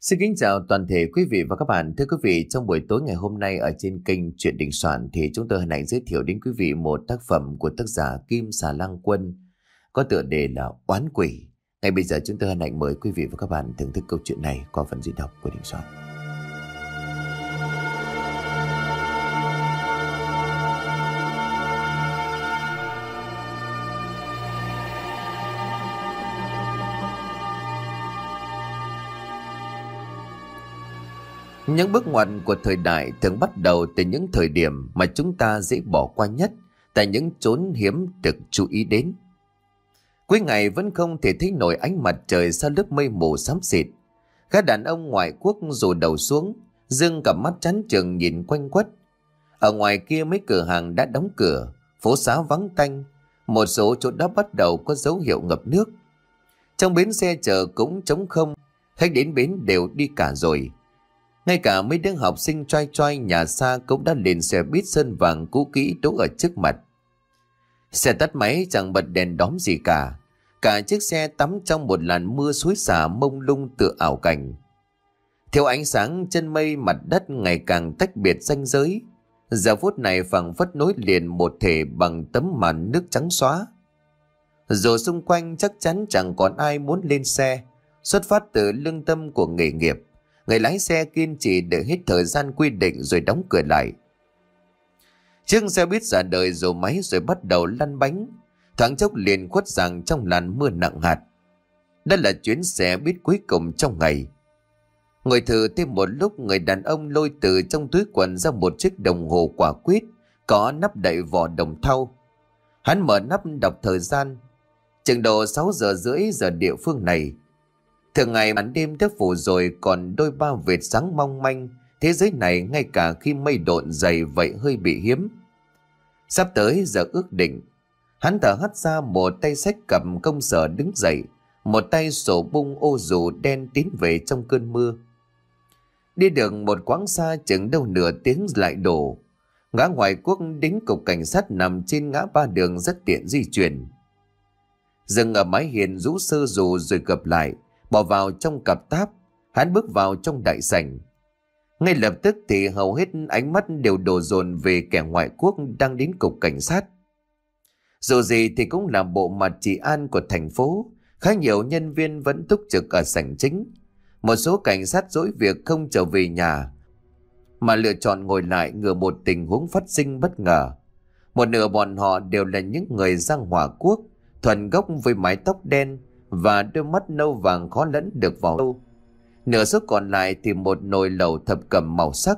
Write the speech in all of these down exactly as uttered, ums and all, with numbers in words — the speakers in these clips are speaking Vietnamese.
Xin kính chào toàn thể quý vị và các bạn. Thưa quý vị, trong buổi tối ngày hôm nay ở trên kênh Chuyện Đình Soạn thì chúng tôi hân hạnh giới thiệu đến quý vị một tác phẩm của tác giả Kim Xà Lang Quân có tựa đề là Oán Quỷ. Ngay bây giờ chúng tôi hân hạnh mời quý vị và các bạn thưởng thức câu chuyện này qua phần diễn đọc của Đình Soạn. Những bước ngoặt của thời đại thường bắt đầu từ những thời điểm mà chúng ta dễ bỏ qua nhất, tại những chốn hiếm được chú ý đến. Cuối ngày vẫn không thể thấy nổi ánh mặt trời sau lớp mây mù xám xịt. Các đàn ông ngoại quốc rủ đầu xuống, dương cặp mắt chán chừng nhìn quanh quất. Ở ngoài kia mấy cửa hàng đã đóng cửa, phố xá vắng tanh, một số chỗ đó bắt đầu có dấu hiệu ngập nước. Trong bến xe chợ cũng trống không, khách đến bến đều đi cả rồi. Ngay cả mấy đứa học sinh choai choai nhà xa cũng đã lên xe buýt sơn vàng cũ kỹ đỗ ở trước mặt. Xe tắt máy chẳng bật đèn đóm gì cả. Cả chiếc xe tắm trong một làn mưa xối xả mông lung tựa ảo cảnh. Theo ánh sáng chân mây, mặt đất ngày càng tách biệt ranh giới. Giờ phút này phảng phất nối liền một thể bằng tấm màn nước trắng xóa. Dù xung quanh chắc chắn chẳng còn ai muốn lên xe. Xuất phát từ lương tâm của nghề nghiệp, người lái xe kiên trì đợi hết thời gian quy định rồi đóng cửa lại. Chiếc xe buýt ra đời rồ máy rồi bắt đầu lăn bánh, thoáng chốc liền khuất dạng trong làn mưa nặng hạt. Đây là chuyến xe buýt cuối cùng trong ngày. Ngồi thử thêm một lúc, người đàn ông lôi từ trong túi quần ra một chiếc đồng hồ quả quýt có nắp đậy vỏ đồng thau. Hắn mở nắp đọc thời gian, chừng độ sáu giờ rưỡi giờ địa phương này. Thường ngày màn đêm đã phủ rồi, còn đôi ba vệt sáng mong manh. Thế giới này ngay cả khi mây độn dày vậy hơi bị hiếm. Sắp tới giờ ước định, hắn thở hắt ra, một tay xách cầm công sở đứng dậy, một tay sổ bung ô dù đen tiến về trong cơn mưa. Đi được một quãng xa chừng đâu nửa tiếng lại đổ. Ngã ngoài quốc đến cục cảnh sát nằm trên ngã ba đường rất tiện di chuyển. Dừng ở mái hiên rũ sơ dù rồi gập lại, bỏ vào trong cặp táp. Hắn bước vào trong đại sảnh. Ngay lập tức thì hầu hết ánh mắt đều đổ dồn về kẻ ngoại quốc đang đến cục cảnh sát. Dù gì thì cũng là bộ mặt trị an của thành phố. Khá nhiều nhân viên vẫn túc trực ở sảnh chính. Một số cảnh sát dỗi việc không trở về nhà, mà lựa chọn ngồi lại ngừa một tình huống phát sinh bất ngờ. Một nửa bọn họ đều là những người giang hỏa quốc, thuần gốc với mái tóc đen và đôi mắt nâu vàng khó lẫn được vào đâu. Nửa số còn lại thì một nồi lẩu thập cẩm màu sắc.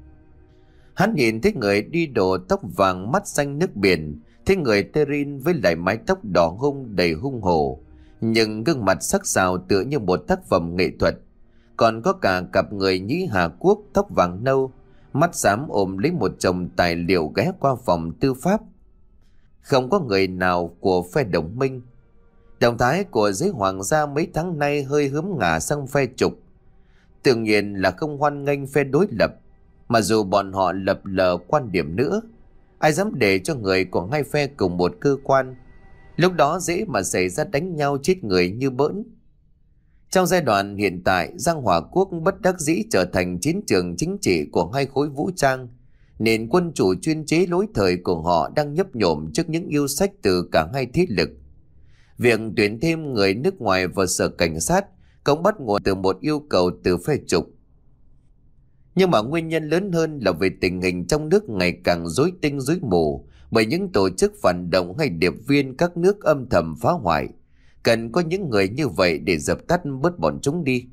Hắn nhìn thấy người đi đồ tóc vàng mắt xanh nước biển, thấy người Terin với lại mái tóc đỏ hung đầy hung hồ, nhưng gương mặt sắc sảo tựa như một tác phẩm nghệ thuật. Còn có cả cặp người Nhĩ Hà Quốc tóc vàng nâu, mắt xám ôm lấy một chồng tài liệu ghé qua phòng tư pháp. Không có người nào của phe đồng minh. Động thái của giới hoàng gia mấy tháng nay hơi hướng ngả sang phe trục. Tự nhiên là không hoan nghênh phe đối lập, mà dù bọn họ lập lờ quan điểm nữa, ai dám để cho người của hai phe cùng một cơ quan. Lúc đó dễ mà xảy ra đánh nhau chết người như bỡn. Trong giai đoạn hiện tại, Giang Hòa Quốc bất đắc dĩ trở thành chiến trường chính trị của hai khối vũ trang, nên quân chủ chuyên chế lối thời của họ đang nhấp nhổm trước những yêu sách từ cả hai thế lực. Việc tuyển thêm người nước ngoài vào sở cảnh sát cũng bắt nguồn từ một yêu cầu từ phe trục. Nhưng mà nguyên nhân lớn hơn là về tình hình trong nước ngày càng rối tinh rối mù bởi những tổ chức phản động hay điệp viên các nước âm thầm phá hoại. Cần có những người như vậy để dập tắt bớt bọn chúng đi.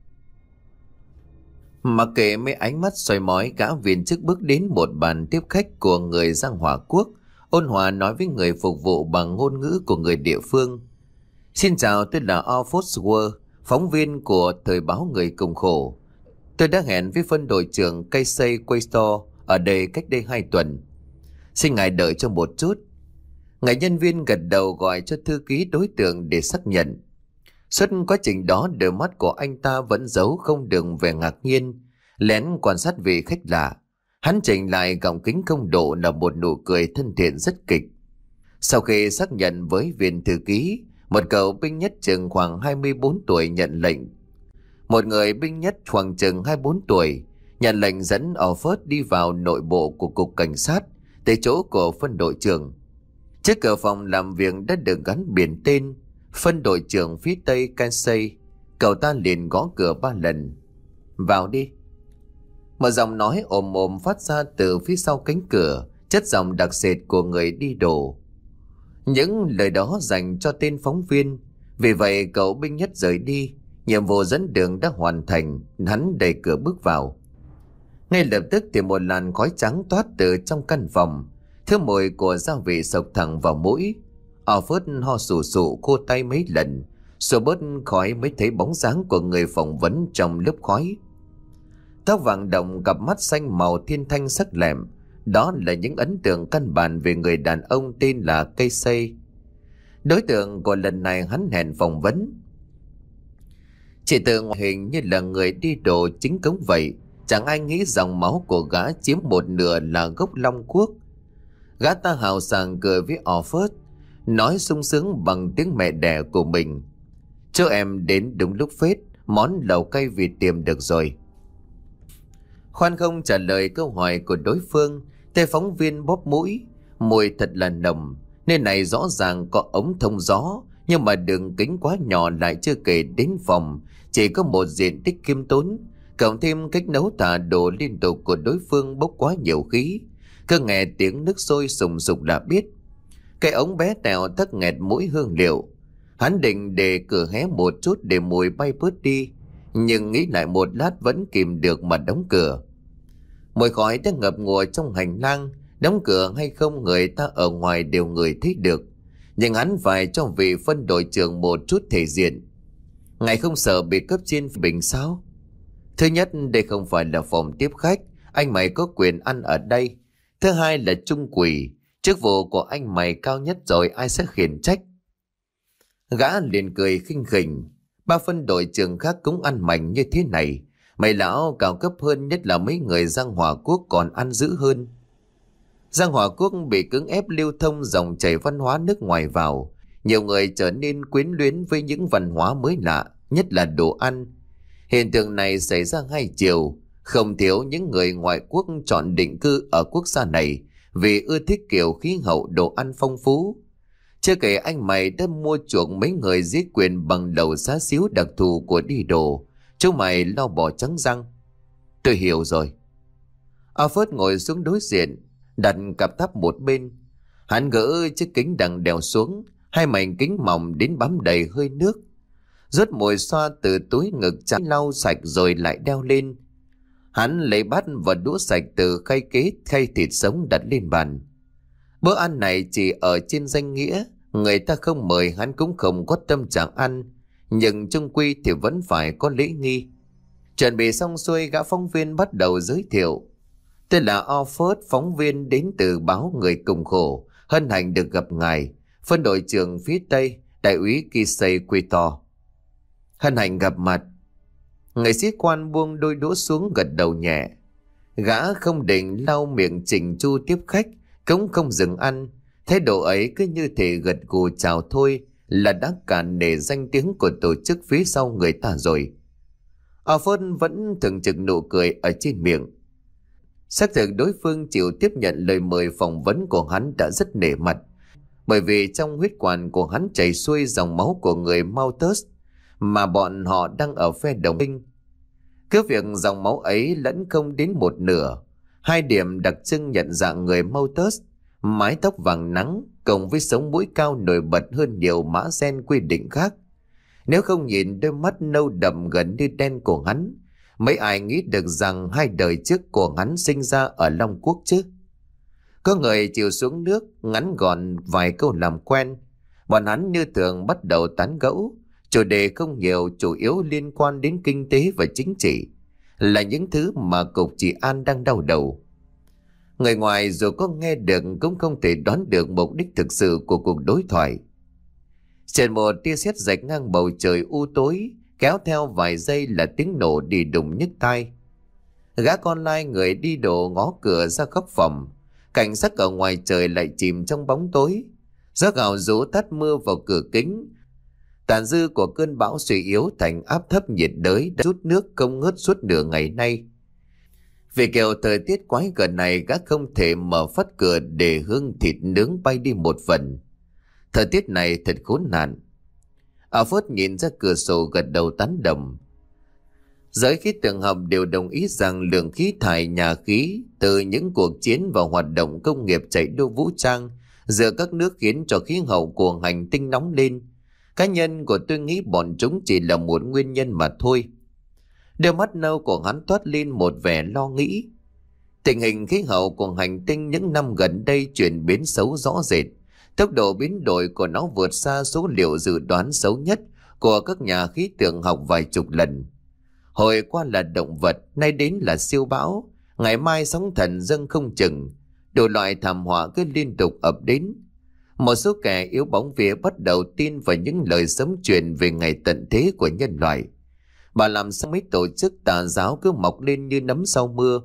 Mặc kệ mấy ánh mắt soi mói, gã viên chức bước đến một bàn tiếp khách của người Giang Hòa Quốc, ôn hòa nói với người phục vụ bằng ngôn ngữ của người địa phương. Xin chào, tôi là Alphonse Ward, phóng viên của thời báo Người Cùng Khổ. Tôi đã hẹn với phân đội trưởng Casey Quaystor ở đây cách đây hai tuần. Xin ngài đợi cho một chút. Ngài nhân viên gật đầu gọi cho thư ký đối tượng để xác nhận. Suốt quá trình đó, đôi mắt của anh ta vẫn giấu không được vẻ ngạc nhiên, lén quan sát vị khách lạ. Hắn chỉnh lại gọng kính không độ là một nụ cười thân thiện rất kịch. Sau khi xác nhận với viên thư ký, một cậu binh nhất chừng khoảng hai mươi bốn tuổi nhận lệnh. Một người binh nhất khoảng chừng hai mươi bốn tuổi nhận lệnh dẫn Alfred đi vào nội bộ của cục cảnh sát, tới chỗ của phân đội trưởng. Trước cửa phòng làm việc đã được gắn biển tên phân đội trưởng phía tây Kansai. Cậu ta liền gõ cửa ba lần. Vào đi. Một giọng nói ồm ồm phát ra từ phía sau cánh cửa, chất giọng đặc sệt của người đi đổ. Những lời đó dành cho tên phóng viên. Vì vậy cậu binh nhất rời đi. Nhiệm vụ dẫn đường đã hoàn thành. Hắn đẩy cửa bước vào. Ngay lập tức thì một làn khói trắng toát từ trong căn phòng. Thứ mùi của gia vị sộc thẳng vào mũi. Alfred ho sù sụ khô tay mấy lần, xua bớt khói mới thấy bóng dáng của người phỏng vấn trong lớp khói. Tóc vàng đồng, cặp mắt xanh màu thiên thanh sắc lẹm. Đó là những ấn tượng căn bản về người đàn ông tên là Casey. Đối tượng của lần này hắn hẹn phỏng vấn chỉ từ ngoại hình như là người đi đồ chính cống vậy. Chẳng ai nghĩ dòng máu của gã chiếm một nửa là gốc Long Quốc. Gã ta hào sảng cười với Alfred, nói sung sướng bằng tiếng mẹ đẻ của mình. Cho em đến đúng lúc phết, món lẩu cay vịt tiềm được rồi. Khoan không trả lời câu hỏi của đối phương, tay phóng viên bóp mũi. Mùi thật là nồng. Nơi này rõ ràng có ống thông gió, nhưng mà đường kính quá nhỏ, lại chưa kể đến phòng chỉ có một diện tích khiêm tốn, cộng thêm cách nấu thả đồ liên tục của đối phương bốc quá nhiều khí. Cứ nghe tiếng nước sôi sùng sục đã biết cái ống bé tẹo thất nghẹt mũi hương liệu. Hắn định để cửa hé một chút để mùi bay bớt đi, nhưng nghĩ lại một lát vẫn kìm được mà đóng cửa. Mùi khói đã ngập ngùa trong hành lang. Đóng cửa hay không, người ta ở ngoài đều ngửi thấy được. Nhưng hắn phải cho vị phân đội trưởng một chút thể diện. Ngài không sợ bị cấp trên bình sao? Thứ nhất, đây không phải là phòng tiếp khách, anh mày có quyền ăn ở đây. Thứ hai là trung quỷ, chức vụ của anh mày cao nhất rồi, ai sẽ khiển trách? Gã liền cười khinh khỉnh. Ba phân đội trưởng khác cũng ăn mảnh như thế này. Mày lão cao cấp hơn, nhất là mấy người Giang Hòa Quốc còn ăn dữ hơn. Giang Hòa Quốc bị cưỡng ép lưu thông dòng chảy văn hóa nước ngoài vào. Nhiều người trở nên quyến luyến với những văn hóa mới lạ, nhất là đồ ăn. Hiện tượng này xảy ra hai chiều. Không thiếu những người ngoại quốc chọn định cư ở quốc gia này vì ưa thích kiểu khí hậu đồ ăn phong phú. Chưa kể anh mày đã mua chuộc mấy người dưới quyền bằng đầu xá xíu đặc thù của đi đồ. Chú mày lo bỏ trắng răng. Tôi hiểu rồi. Alfred ngồi xuống đối diện, đặt cặp tháp một bên. Hắn gỡ chiếc kính đằng đèo xuống, hai mảnh kính mỏng đến bám đầy hơi nước. Rút mồi xoa từ túi ngực trắng, lau sạch rồi lại đeo lên. Hắn lấy bát và đũa sạch từ khay kế khay thịt sống đặt lên bàn. Bữa ăn này chỉ ở trên danh nghĩa, người ta không mời hắn cũng không có tâm trạng ăn, nhưng chung quy thì vẫn phải có lễ nghi. Chuẩn bị xong xuôi, gã phóng viên bắt đầu giới thiệu. Tôi là Alfred, phóng viên đến từ báo Người Cùng Khổ, hân hạnh được gặp ngài, phân đội trưởng phía Tây, đại úy Kisei Quito. Hân hạnh gặp mặt. Người sĩ quan buông đôi đũa xuống, gật đầu nhẹ. Gã không định lau miệng chỉnh chu tiếp khách, cũng không dừng ăn. Thái độ ấy cứ như thể gật gù chào thôi là đã cản nể danh tiếng của tổ chức phía sau người ta rồi. Alfred vẫn thường trực nụ cười ở trên miệng. Xác thực đối phương chịu tiếp nhận lời mời phỏng vấn của hắn đã rất nể mặt, bởi vì trong huyết quản của hắn chảy xuôi dòng máu của người Malthus, mà bọn họ đang ở phe đồng minh. Cứ việc dòng máu ấy lẫn không đến một nửa. Hai điểm đặc trưng nhận dạng người Malthus: mái tóc vàng nắng cộng với sống mũi cao nổi bật hơn nhiều mã gen quy định khác. Nếu không nhìn đôi mắt nâu đậm gần như đen của hắn, mấy ai nghĩ được rằng hai đời trước của hắn sinh ra ở Long Quốc chứ? Có người chịu xuống nước, ngắn gọn vài câu làm quen. Bọn hắn như thường bắt đầu tán gẫu. Chủ đề không nhiều, chủ yếu liên quan đến kinh tế và chính trị, là những thứ mà cục trị an đang đau đầu. Người ngoài dù có nghe được cũng không thể đoán được mục đích thực sự của cuộc đối thoại. Trên một tia sét rạch ngang bầu trời u tối, kéo theo vài giây là tiếng nổ đi đùng nhức tai. Gã con lai người đi đồ ngó cửa ra góc phòng. Cảnh sắc ở ngoài trời lại chìm trong bóng tối. Gió gào rú tắt mưa vào cửa kính. Tàn dư của cơn bão suy yếu thành áp thấp nhiệt đới đã rút nước không ngớt suốt nửa ngày nay. Vì kiểu thời tiết quái gở này, gã không thể mở phát cửa để hương thịt nướng bay đi một phần. Thời tiết này thật khốn nạn. Alfred nhìn ra cửa sổ gật đầu tán đồng. Giới khí tượng học đều đồng ý rằng lượng khí thải nhà khí từ những cuộc chiến và hoạt động công nghiệp chạy đua vũ trang giữa các nước khiến cho khí hậu của hành tinh nóng lên. Cá nhân của tôi nghĩ bọn chúng chỉ là một nguyên nhân mà thôi. Đôi mắt nâu của hắn toát lên một vẻ lo nghĩ. Tình hình khí hậu của hành tinh những năm gần đây chuyển biến xấu rõ rệt. Tốc độ biến đổi của nó vượt xa số liệu dự đoán xấu nhất của các nhà khí tượng học vài chục lần. Hồi qua là động vật, nay đến là siêu bão, ngày mai sóng thần dâng không chừng, đủ loại thảm họa cứ liên tục ập đến. Một số kẻ yếu bóng vía bắt đầu tin vào những lời sấm truyền về ngày tận thế của nhân loại. Bà làm sao mấy tổ chức tà giáo cứ mọc lên như nấm sau mưa.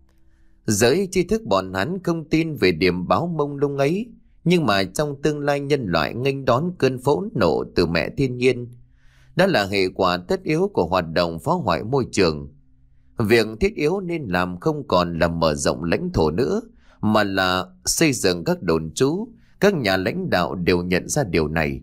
Giới tri thức bọn hắn không tin về điểm báo mông lung ấy, nhưng mà trong tương lai nhân loại nghênh đón cơn phẫn nộ từ mẹ thiên nhiên. Đó là hệ quả tất yếu của hoạt động phá hoại môi trường. Việc thiết yếu nên làm không còn là mở rộng lãnh thổ nữa, mà là xây dựng các đồn trú. Các nhà lãnh đạo đều nhận ra điều này.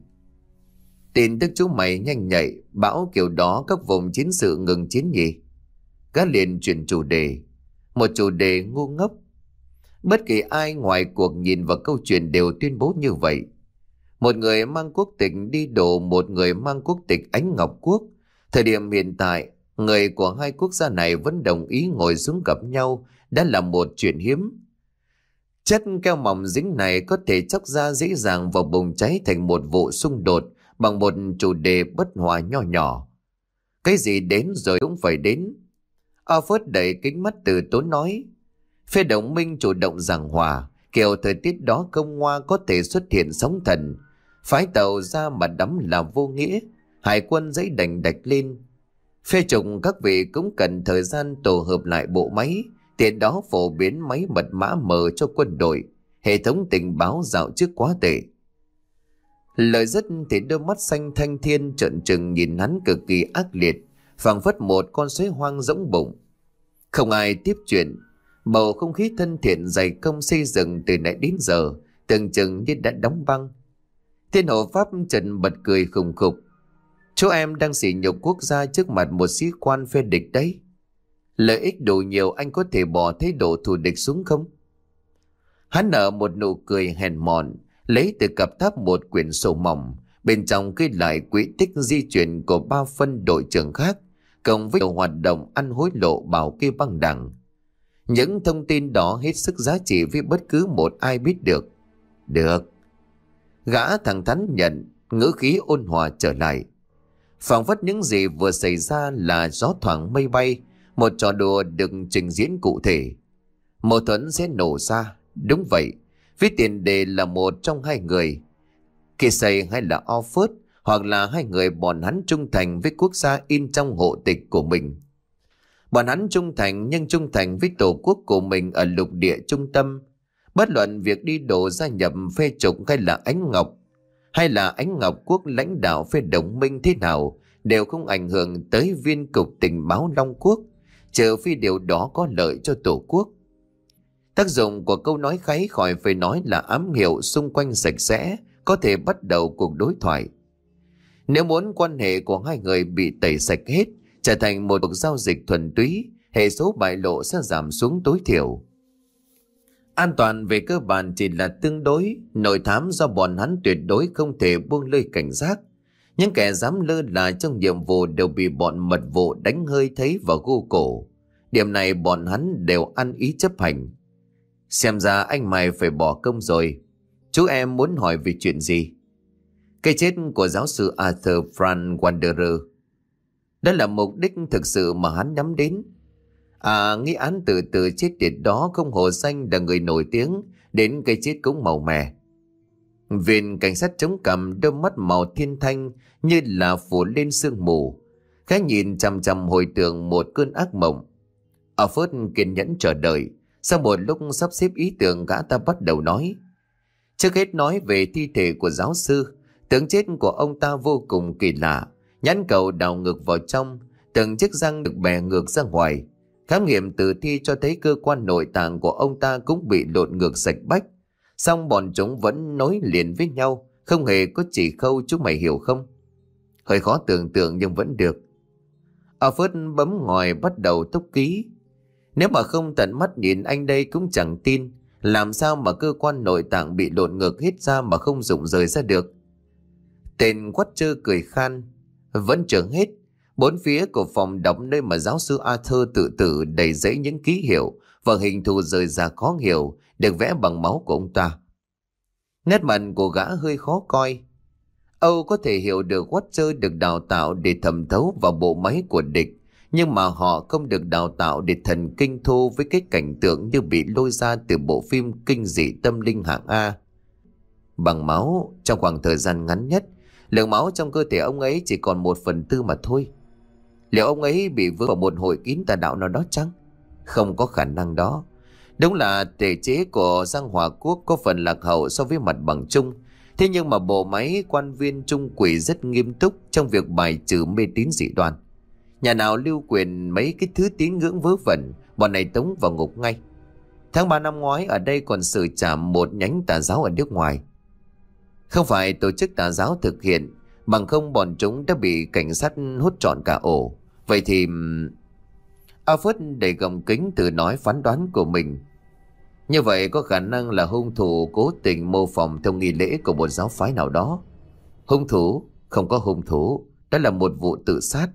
Tin tức chú mày nhanh nhạy, bão kiểu đó các vùng chiến sự ngừng chiến nhỉ? Gã liền chuyển chủ đề. Một chủ đề ngu ngốc. Bất kỳ ai ngoài cuộc nhìn vào câu chuyện đều tuyên bố như vậy. Một người mang quốc tịch đi đổ một người mang quốc tịch Ánh Ngọc Quốc. Thời điểm hiện tại, người của hai quốc gia này vẫn đồng ý ngồi xuống gặp nhau đã là một chuyện hiếm. Chất keo mỏng dính này có thể chóc ra dễ dàng và bùng cháy thành một vụ xung đột bằng một chủ đề bất hòa nho nhỏ. Cái gì đến rồi cũng phải đến. Alfred đẩy kính mắt từ tốn nói. Phe đồng minh chủ động giảng hòa, kiểu thời tiết đó không ngoa có thể xuất hiện sóng thần. Phái tàu ra mà đắm là vô nghĩa, hải quân dãy đành đạch lên. Phe trùng các vị cũng cần thời gian tổ hợp lại bộ máy, tiện đó phổ biến máy mật mã mờ cho quân đội. Hệ thống tình báo dạo trước quá tệ. Lời dứt thì đôi mắt xanh thanh thiên trợn trừng nhìn hắn cực kỳ ác liệt, phảng phất một con suối hoang rỗng bụng. Không ai tiếp chuyện. Bầu không khí thân thiện dày công xây dựng từ nãy đến giờ tưởng chừng như đã đóng băng. Thiên hộ pháp Trần bật cười khùng khục. Chú em đang sỉ nhục quốc gia trước mặt một sĩ quan phe địch đấy. Lợi ích đủ nhiều, anh có thể bỏ thái độ thù địch xuống không? Hắn nở một nụ cười hèn mọn, lấy từ cặp tháp một quyển sổ mỏng, bên trong ghi lại quỹ tích di chuyển của ba phân đội trưởng khác, cộng với hoạt động ăn hối lộ bảo kê băng đảng. Những thông tin đó hết sức giá trị với bất cứ một ai biết được. Được. Gã thẳng thắn nhận, ngữ khí ôn hòa trở lại. Phảng phất những gì vừa xảy ra là gió thoảng mây bay, một trò đùa được trình diễn cụ thể. Mâu thuẫn sẽ nổ ra. Đúng vậy, với tiền đề là một trong hai người, Casey hay là Alfred, hoặc là hai người bọn hắn trung thành với quốc gia in trong hộ tịch của mình. Bọn hắn trung thành nhưng trung thành với tổ quốc của mình ở lục địa trung tâm. Bất luận việc đi đổ gia nhập phe trục hay là Ánh Ngọc, hay là Ánh Ngọc Quốc lãnh đạo phe đồng minh thế nào, đều không ảnh hưởng tới viên cục tình báo Long Quốc, trừ phi điều đó có lợi cho tổ quốc. Tác dụng của câu nói kháy khỏi phải nói là ám hiệu xung quanh sạch sẽ, có thể bắt đầu cuộc đối thoại. Nếu muốn quan hệ của hai người bị tẩy sạch hết, trở thành một cuộc giao dịch thuần túy, hệ số bại lộ sẽ giảm xuống tối thiểu. An toàn về cơ bản chỉ là tương đối, nội thám do bọn hắn tuyệt đối không thể buông lơi cảnh giác. Những kẻ dám lơ là trong nhiệm vụ đều bị bọn mật vụ đánh hơi thấy và gu cổ. Điểm này bọn hắn đều ăn ý chấp hành. Xem ra anh mày phải bỏ công rồi. Chú em muốn hỏi về chuyện gì? Cái chết của giáo sư Arthur Frank Wanderer. Đó là mục đích thực sự mà hắn nhắm đến. À, nghi án tự tử chết tiệt đó không hổ danh là người nổi tiếng, đến cái chết cũng màu mè. Viên cảnh sát chống cằm, đôi mắt màu thiên thanh như là phủ lên sương mù. Khá nhìn chằm chằm hồi tưởng một cơn ác mộng. Alfred kiên nhẫn chờ đợi. Sau một lúc sắp xếp ý tưởng, gã ta bắt đầu nói. Trước hết nói về thi thể của giáo sư. Tướng chết của ông ta vô cùng kỳ lạ, nhãn cầu đào ngược vào trong, từng chiếc răng được bè ngược ra ngoài. Khám nghiệm tử thi cho thấy cơ quan nội tạng của ông ta cũng bị lộn ngược sạch bách. Song bọn chúng vẫn nối liền với nhau, không hề có chỉ khâu, chúng mày hiểu không? Hơi khó tưởng tượng nhưng vẫn được. Alfred bấm ngòi bắt đầu túc ký. Nếu mà không tận mắt nhìn anh đây cũng chẳng tin. Làm sao mà cơ quan nội tạng bị lộn ngược hết ra mà không rụng rời ra được? Tên Watcher cười khan. Vẫn chưa hết. Bốn phía của phòng đọc nơi mà giáo sư Arthur tự tử đầy giấy những ký hiệu và hình thù rời ra khó hiểu được vẽ bằng máu của ông ta. Nét mặt của gã hơi khó coi. Âu có thể hiểu được Watcher được đào tạo để thẩm thấu vào bộ máy của địch, nhưng mà họ không được đào tạo để thần kinh thô với cái cảnh tượng như bị lôi ra từ bộ phim kinh dị tâm linh hạng A. Bằng máu, trong khoảng thời gian ngắn nhất, lượng máu trong cơ thể ông ấy chỉ còn một phần tư mà thôi. Liệu ông ấy bị vướng vào một hội kín tà đạo nào đó chăng? Không có khả năng đó. Đúng là thể chế của Giang Hòa Quốc có phần lạc hậu so với mặt bằng chung. Thế nhưng mà bộ máy quan viên trung quỷ rất nghiêm túc trong việc bài trừ mê tín dị đoan. Nhà nào lưu quyền mấy cái thứ tín ngưỡng vớ vẩn, bọn này tống vào ngục ngay. Tháng ba năm ngoái ở đây còn xử trảm một nhánh tà giáo ở nước ngoài. Không phải tổ chức tà giáo thực hiện, bằng không bọn chúng đã bị cảnh sát hút trọn cả ổ. Vậy thì... Alfred đầy gồng kính tự nói phán đoán của mình. Như vậy có khả năng là hung thủ cố tình mô phỏng theo nghi lễ của một giáo phái nào đó. Hung thủ? Không có hung thủ. Đó là một vụ tự sát.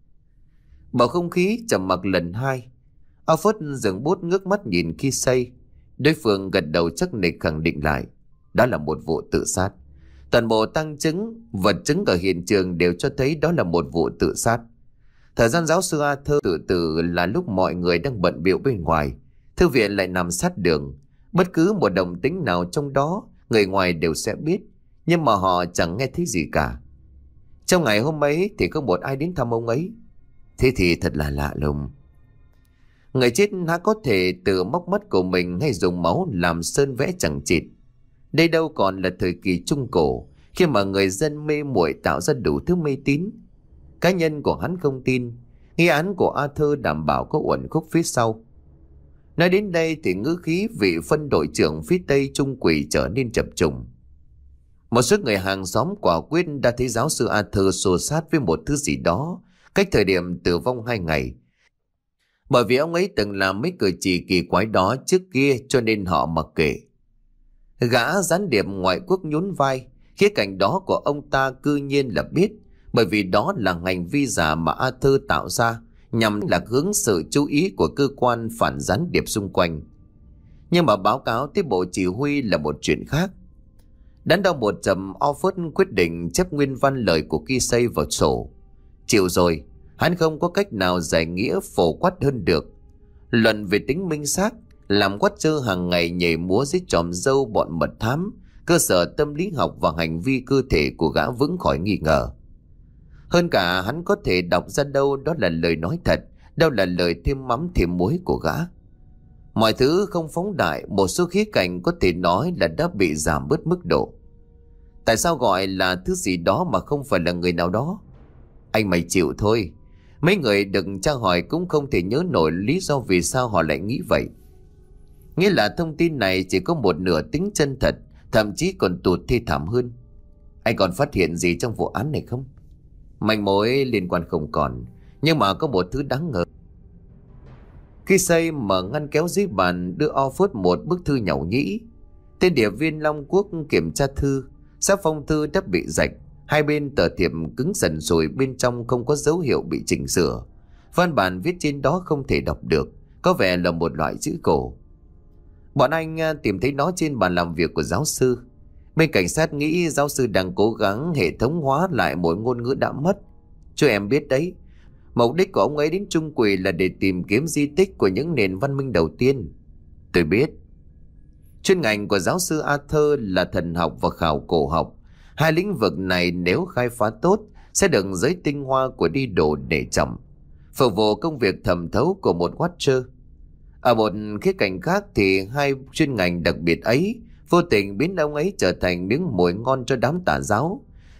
Bầu không khí trầm mặc lần hai. Alfred dừng bút ngước mắt nhìn khi say. Đối phương gật đầu chắc nịch khẳng định lại. Đó là một vụ tự sát. Toàn bộ tăng chứng, vật chứng ở hiện trường đều cho thấy đó là một vụ tự sát. Thời gian giáo sư Arthur tự tử là lúc mọi người đang bận bịu bên ngoài. Thư viện lại nằm sát đường. Bất cứ một động tĩnh nào trong đó, người ngoài đều sẽ biết. Nhưng mà họ chẳng nghe thấy gì cả. Trong ngày hôm ấy thì không một ai đến thăm ông ấy. Thế thì thật là lạ lùng. Người chết há có thể tự móc mắt của mình hay dùng máu làm sơn vẽ chẳng chịt. Đây đâu còn là thời kỳ trung cổ, khi mà người dân mê muội tạo ra đủ thứ mê tín. Cá nhân của hắn không tin. Nghi án của Arthur đảm bảo có uẩn khúc phía sau. Nói đến đây thì ngữ khí vị phân đội trưởng phía tây trung quỷ trở nên chập trùng. Một số người hàng xóm quả quyết đã thấy giáo sư Arthur xô sát với một thứ gì đó cách thời điểm tử vong hai ngày. Bởi vì ông ấy từng làm mấy cử chỉ kỳ quái đó trước kia cho nên họ mặc kệ. Gã gián điệp ngoại quốc nhún vai. Khía cạnh đó của ông ta cư nhiên là biết, bởi vì đó là hành vi giả mà Arthur tạo ra nhằm lạc hướng sự chú ý của cơ quan phản gián điệp xung quanh. Nhưng mà báo cáo tới bộ chỉ huy là một chuyện khác. Đắn đo một chầm, Alfred quyết định chép nguyên văn lời của Kisei vào sổ. Chịu rồi, hắn không có cách nào giải nghĩa phổ quát hơn được. Luận về tính minh xác, làm Watcher hàng ngày nhảy múa dưới chòm râu bọn mật thám, cơ sở tâm lý học và hành vi cơ thể của gã vững khỏi nghi ngờ. Hơn cả, hắn có thể đọc ra đâu đó là lời nói thật, đâu là lời thêm mắm thêm muối của gã. Mọi thứ không phóng đại, một số khía cạnh có thể nói là đã bị giảm bớt mức độ. Tại sao gọi là thứ gì đó mà không phải là người nào đó? Anh mày chịu thôi. Mấy người đừng tra hỏi cũng không thể nhớ nổi lý do vì sao họ lại nghĩ vậy. Nghĩa là thông tin này chỉ có một nửa tính chân thật, thậm chí còn tụt thê thảm hơn. Anh còn phát hiện gì trong vụ án này không? Manh mối liên quan không còn, nhưng mà có một thứ đáng ngờ. Khi xây mở ngăn kéo dưới bàn, đưa Alfred một bức thư nhàu nhĩ. Tên điệp viên Long Quốc kiểm tra thư, xác phong thư đã bị rạch, hai bên tờ thiệp cứng sần sùi, bên trong không có dấu hiệu bị chỉnh sửa. Văn bản viết trên đó không thể đọc được, có vẻ là một loại chữ cổ. Bọn anh tìm thấy nó trên bàn làm việc của giáo sư. Bên cảnh sát nghĩ giáo sư đang cố gắng hệ thống hóa lại một ngôn ngữ đã mất. Cho em biết đấy, mục đích của ông ấy đến Trung Quỷ là để tìm kiếm di tích của những nền văn minh đầu tiên. Tôi biết. Chuyên ngành của giáo sư Arthur là thần học và khảo cổ học. Hai lĩnh vực này nếu khai phá tốt sẽ được giới tinh hoa của đi đồ để trọng, phục vụ công việc thẩm thấu của một Watcher. Ở một khía cạnh khác thì hai chuyên ngành đặc biệt ấy vô tình biến ông ấy trở thành miếng mồi ngon cho đám tà giáo,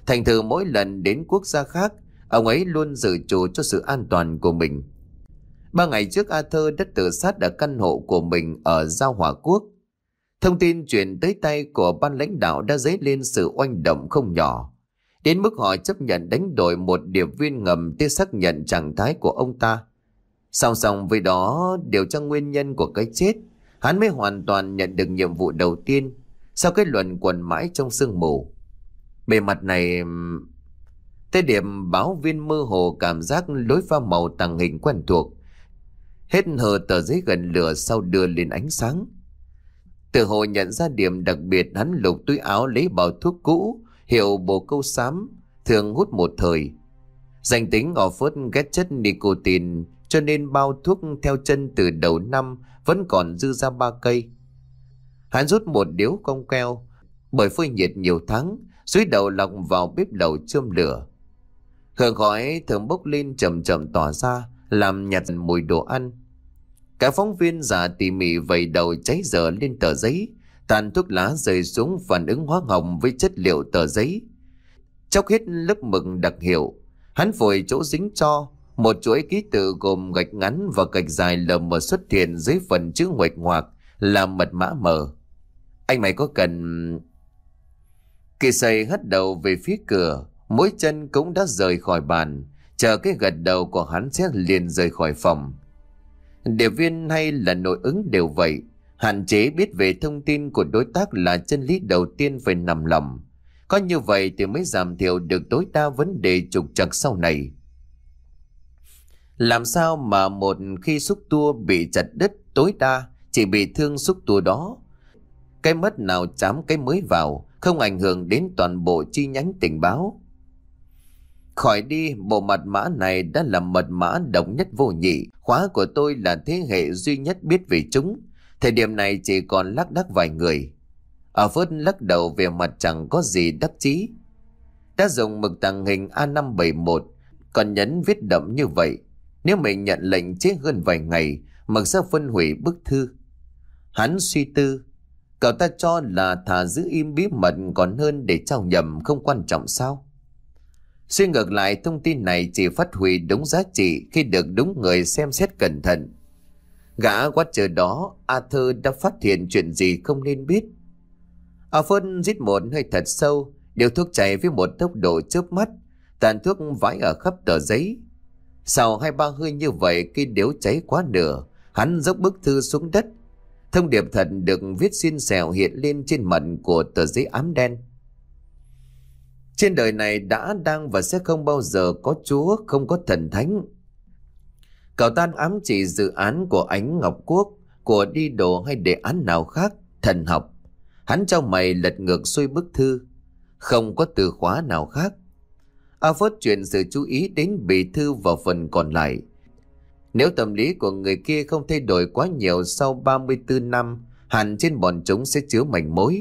Thành thử mỗi lần đến quốc gia khác, ông ấy luôn dự trù cho sự an toàn của mình. Ba ngày trước Arthur đã tự sát ở căn hộ của mình ở Giao Hòa Quốc. Thông tin truyền tới tay của ban lãnh đạo đã dấy lên sự oanh động không nhỏ, đến mức họ chấp nhận đánh đổi một điệp viên ngầm để xác nhận trạng thái của ông ta. Song song với đó, điều tra nguyên nhân của cái chết, hắn mới hoàn toàn nhận được nhiệm vụ đầu tiên sau cái luận quẩn mãi trong sương mù. Bề mặt này, tới điểm báo viên mơ hồ cảm giác lối pha màu tàng hình quen thuộc. Hết hờ tờ giấy gần lửa sau đưa lên ánh sáng. Từ hồi nhận ra điểm đặc biệt, hắn lục túi áo lấy bao thuốc cũ hiệu bồ câu xám, thường hút một thời. Danh tính ở phốt ghét chất nicotine, cho nên bao thuốc theo chân từ đầu năm vẫn còn dư ra ba cây. Hắn rút một điếu cong keo, bởi phơi nhiệt nhiều tháng, dưới đầu lọc vào bếp lầu châm lửa. Hương khói thơm bốc lên chậm chậm tỏa ra, làm nhạt mùi đồ ăn. Cả phóng viên giả tỉ mỉ vẩy đầu cháy dở lên tờ giấy, tàn thuốc lá rơi xuống phản ứng hóa học với chất liệu tờ giấy. Chóc hết lớp mực đặc hiệu, hắn phổi chỗ dính cho, một chuỗi ký tự gồm gạch ngắn và gạch dài lờ mờ xuất hiện dưới phần chữ nguệch ngoạc là mật mã mờ. Anh mày có cần... Kỳ xây hất đầu về phía cửa, mỗi chân cũng đã rời khỏi bàn, chờ cái gật đầu của hắn sẽ liền rời khỏi phòng. Điệp viên hay là nội ứng đều vậy, hạn chế biết về thông tin của đối tác là chân lý đầu tiên phải nằm lòng. Có như vậy thì mới giảm thiểu được tối đa vấn đề trục trặc sau này. Làm sao mà một khi xúc tua bị chặt đứt, tối đa chỉ bị thương xúc tua đó, cái mất nào chám cái mới vào, không ảnh hưởng đến toàn bộ chi nhánh tình báo. Khỏi đi, bộ mật mã này đã là mật mã độc nhất vô nhị. Khóa của tôi là thế hệ duy nhất biết về chúng. Thời điểm này chỉ còn lác đác vài người. Ở Phớt lắc đầu về mặt chẳng có gì đắc chí. Đã dùng mực tàng hình A năm bảy một, còn nhấn viết đậm như vậy. Nếu mình nhận lệnh chế hơn vài ngày, mực sẽ phân hủy bức thư. Hắn suy tư, cậu ta cho là thà giữ im bí mật còn hơn để trao nhầm không quan trọng sao? Suy ngược lại, thông tin này chỉ phát huy đúng giá trị khi được đúng người xem xét cẩn thận. Gã quát chờ đó, Arthur đã phát hiện chuyện gì không nên biết. Arthur rít một hơi thật sâu, điều thuốc chảy với một tốc độ chớp mắt, tàn thuốc vãi ở khắp tờ giấy. Sau hai ba hơi như vậy, khi điếu cháy quá nửa, hắn dốc bức thư xuống đất. Thông điệp thật được viết xiên xẹo hiện lên trên mặt của tờ giấy ám đen. Trên đời này đã, đang và sẽ không bao giờ có Chúa, không có thần thánh. Cậu ta ám chỉ dự án của Ánh Ngọc Quốc, của đi đồ hay đề án nào khác, thần học. Hắn cho mày lật ngược xuôi bức thư, không có từ khóa nào khác. A Phớt chuyển sự chú ý đến bì thư vào phần còn lại. Nếu tâm lý của người kia không thay đổi quá nhiều sau ba mươi tư năm, hẳn trên bọn chúng sẽ chứa manh mối.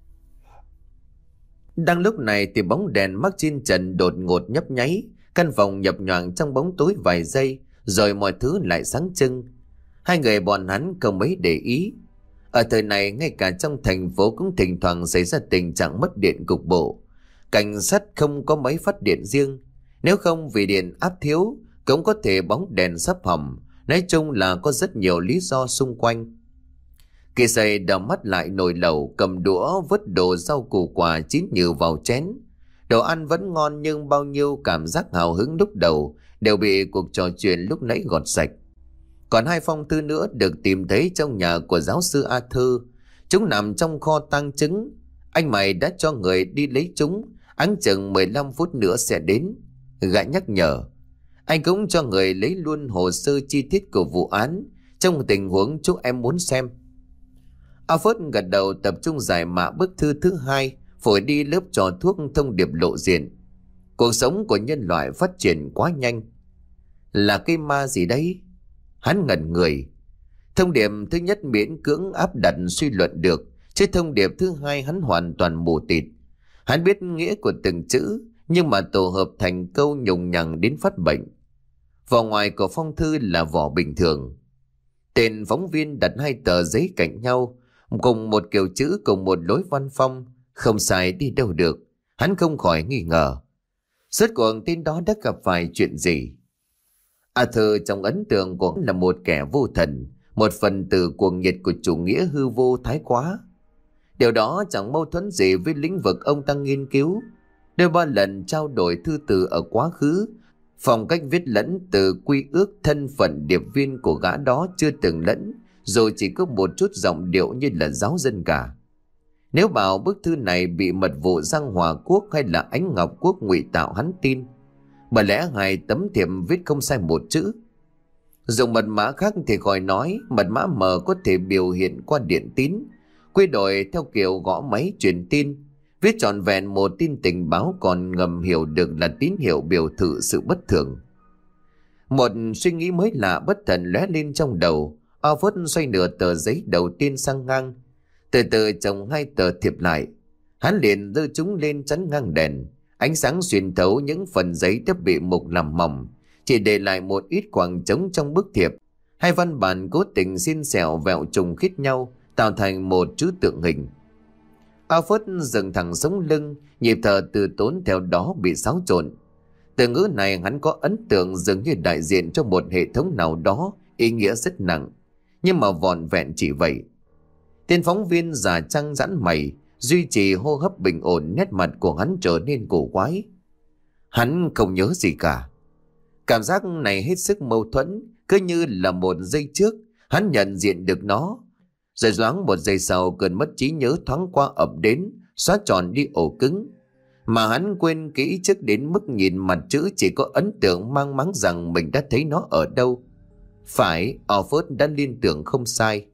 Đang lúc này thì bóng đèn mắc trên trần đột ngột nhấp nháy, căn phòng nhập nhoạng trong bóng tối vài giây, rồi mọi thứ lại sáng trưng. Hai người bọn hắn không mấy để ý. Ở thời này, ngay cả trong thành phố cũng thỉnh thoảng xảy ra tình trạng mất điện cục bộ. Cảnh sát không có máy phát điện riêng, nếu không vì điện áp thiếu cũng có thể bóng đèn sắp hỏng. Nói chung là có rất nhiều lý do xung quanh. Kỳ xây đào mắt lại nồi lẩu, cầm đũa vớt đồ rau củ quả chín nhừ vào chén. Đồ ăn vẫn ngon nhưng bao nhiêu cảm giác hào hứng lúc đầu đều bị cuộc trò chuyện lúc nãy gọt sạch. Còn hai phong thư nữa được tìm thấy trong nhà của giáo sư Arthur. Chúng nằm trong kho tang chứng. Anh mày đã cho người đi lấy chúng, áng chừng mười lăm phút nữa sẽ đến. Gã nhắc nhở. Anh cũng cho người lấy luôn hồ sơ chi tiết của vụ án trong tình huống chúng em muốn xem. Alfred gật đầu tập trung giải mã bức thư thứ hai, phổi đi lớp trò thuốc thông điệp lộ diện. Cuộc sống của nhân loại phát triển quá nhanh. Là cái ma gì đấy? Hắn ngẩn người. Thông điệp thứ nhất miễn cưỡng áp đặt suy luận được, chứ thông điệp thứ hai hắn hoàn toàn mù tịt. Hắn biết nghĩa của từng chữ, nhưng mà tổ hợp thành câu nhùng nhằng đến phát bệnh. Vỏ ngoài của phong thư là vỏ bình thường. Tên phóng viên đặt hai tờ giấy cạnh nhau, cùng một kiểu chữ, cùng một lối văn phong, không sai đi đâu được. Hắn không khỏi nghi ngờ. Rốt cuộc tên đó đã gặp phải chuyện gì? Arthur trong ấn tượng của hắn là một kẻ vô thần, một phần tử cuồng nhiệt của chủ nghĩa hư vô thái quá. Điều đó chẳng mâu thuẫn gì với lĩnh vực ông ta nghiên cứu. Đôi ba lần trao đổi thư từ ở quá khứ, phong cách viết lẫn từ quy ước thân phận điệp viên của gã đó chưa từng lẫn, rồi chỉ có một chút giọng điệu như là giáo dân cả. Nếu bảo bức thư này bị mật vụ Giang Hòa Quốc hay là Ánh Ngọc Quốc ngụy tạo, hắn tin. Bởi lẽ hai tấm thiệp viết không sai một chữ. Dùng mật mã khác thì khỏi nói, mật mã mờ có thể biểu hiện qua điện tín, quy đổi theo kiểu gõ máy truyền tin, viết trọn vẹn một tin tình báo còn ngầm hiểu được là tín hiệu biểu thị sự bất thường. Một suy nghĩ mới lạ bất thần lóe lên trong đầu. Alfred xoay nửa tờ giấy đầu tiên sang ngang, từ từ chồng hai tờ thiệp lại. Hắn liền giơ chúng lên chắn ngang đèn. Ánh sáng xuyên thấu những phần giấy đã bị mục làm mỏng, chỉ để lại một ít khoảng trống trong bức thiệp. Hai văn bản cố tình xiên xẻo vẹo trùng khít nhau, tạo thành một chữ tượng hình. Alfred dừng thẳng sống lưng, nhịp thở từ tốn theo đó bị xáo trộn. Từ ngữ này hắn có ấn tượng dường như đại diện cho một hệ thống nào đó, ý nghĩa rất nặng, nhưng mà vỏn vẹn chỉ vậy. Tên phóng viên già trăng giãn mày, duy trì hô hấp bình ổn, nét mặt của hắn trở nên cổ quái. Hắn không nhớ gì cả. Cảm giác này hết sức mâu thuẫn, cứ như là một giây trước hắn nhận diện được nó, rồi loáng một giây sau cơn mất trí nhớ thoáng qua ập đến, xóa tròn đi ổ cứng. Mà hắn quên kỹ trước đến mức nhìn mặt chữ chỉ có ấn tượng mang máng rằng mình đã thấy nó ở đâu. Phải, Alfred đã liên tưởng không sai.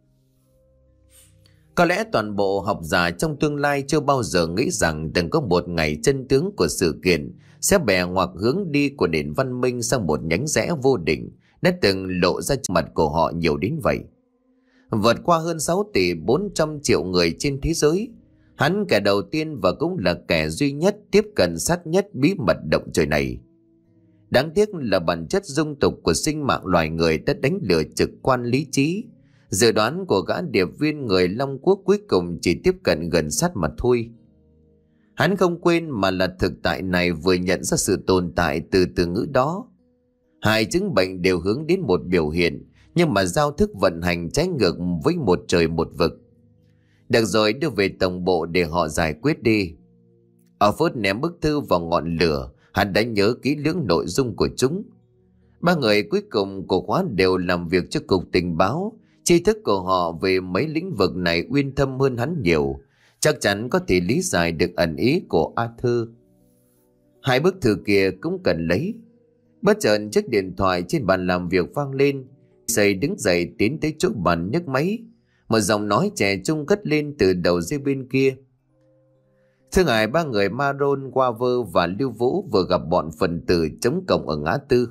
Có lẽ toàn bộ học giả trong tương lai chưa bao giờ nghĩ rằng từng có một ngày chân tướng của sự kiện sẽ bẻ ngoặt hướng đi của nền văn minh sang một nhánh rẽ vô định đã từng lộ ra trước mặt của họ nhiều đến vậy. Vượt qua hơn sáu tỷ bốn trăm triệu người trên thế giới, hắn kẻ đầu tiên và cũng là kẻ duy nhất tiếp cận sát nhất bí mật động trời này. Đáng tiếc là bản chất dung tục của sinh mạng loài người đã đánh lừa trực quan lý trí. Dự đoán của gã điệp viên người Long Quốc cuối cùng chỉ tiếp cận gần sát mà thôi. Hắn không quên mà là thực tại này vừa nhận ra sự tồn tại từ từ ngữ đó. Hai chứng bệnh đều hướng đến một biểu hiện, nhưng mà giao thức vận hành trái ngược với một trời một vực. Được rồi, đưa về tổng bộ để họ giải quyết đi. Alfred ném bức thư vào ngọn lửa, hắn đã nhớ kỹ lưỡng nội dung của chúng. Ba người cuối cùng của khóa đều làm việc cho cục tình báo. Tri thức của họ về mấy lĩnh vực này uyên thâm hơn hắn nhiều, chắc chắn có thể lý giải được ẩn ý của Arthur. Hai bức thư kia cũng cần lấy. Bất chợt chiếc điện thoại trên bàn làm việc vang lên. Xây đứng dậy tiến tới chỗ bàn nhấc máy. Một giọng nói trẻ trung cất lên từ đầu dây bên kia. Thưa ngài, ba người Maron, Waver và Lưu Vũ vừa gặp bọn phần tử chống cộng ở ngã tư.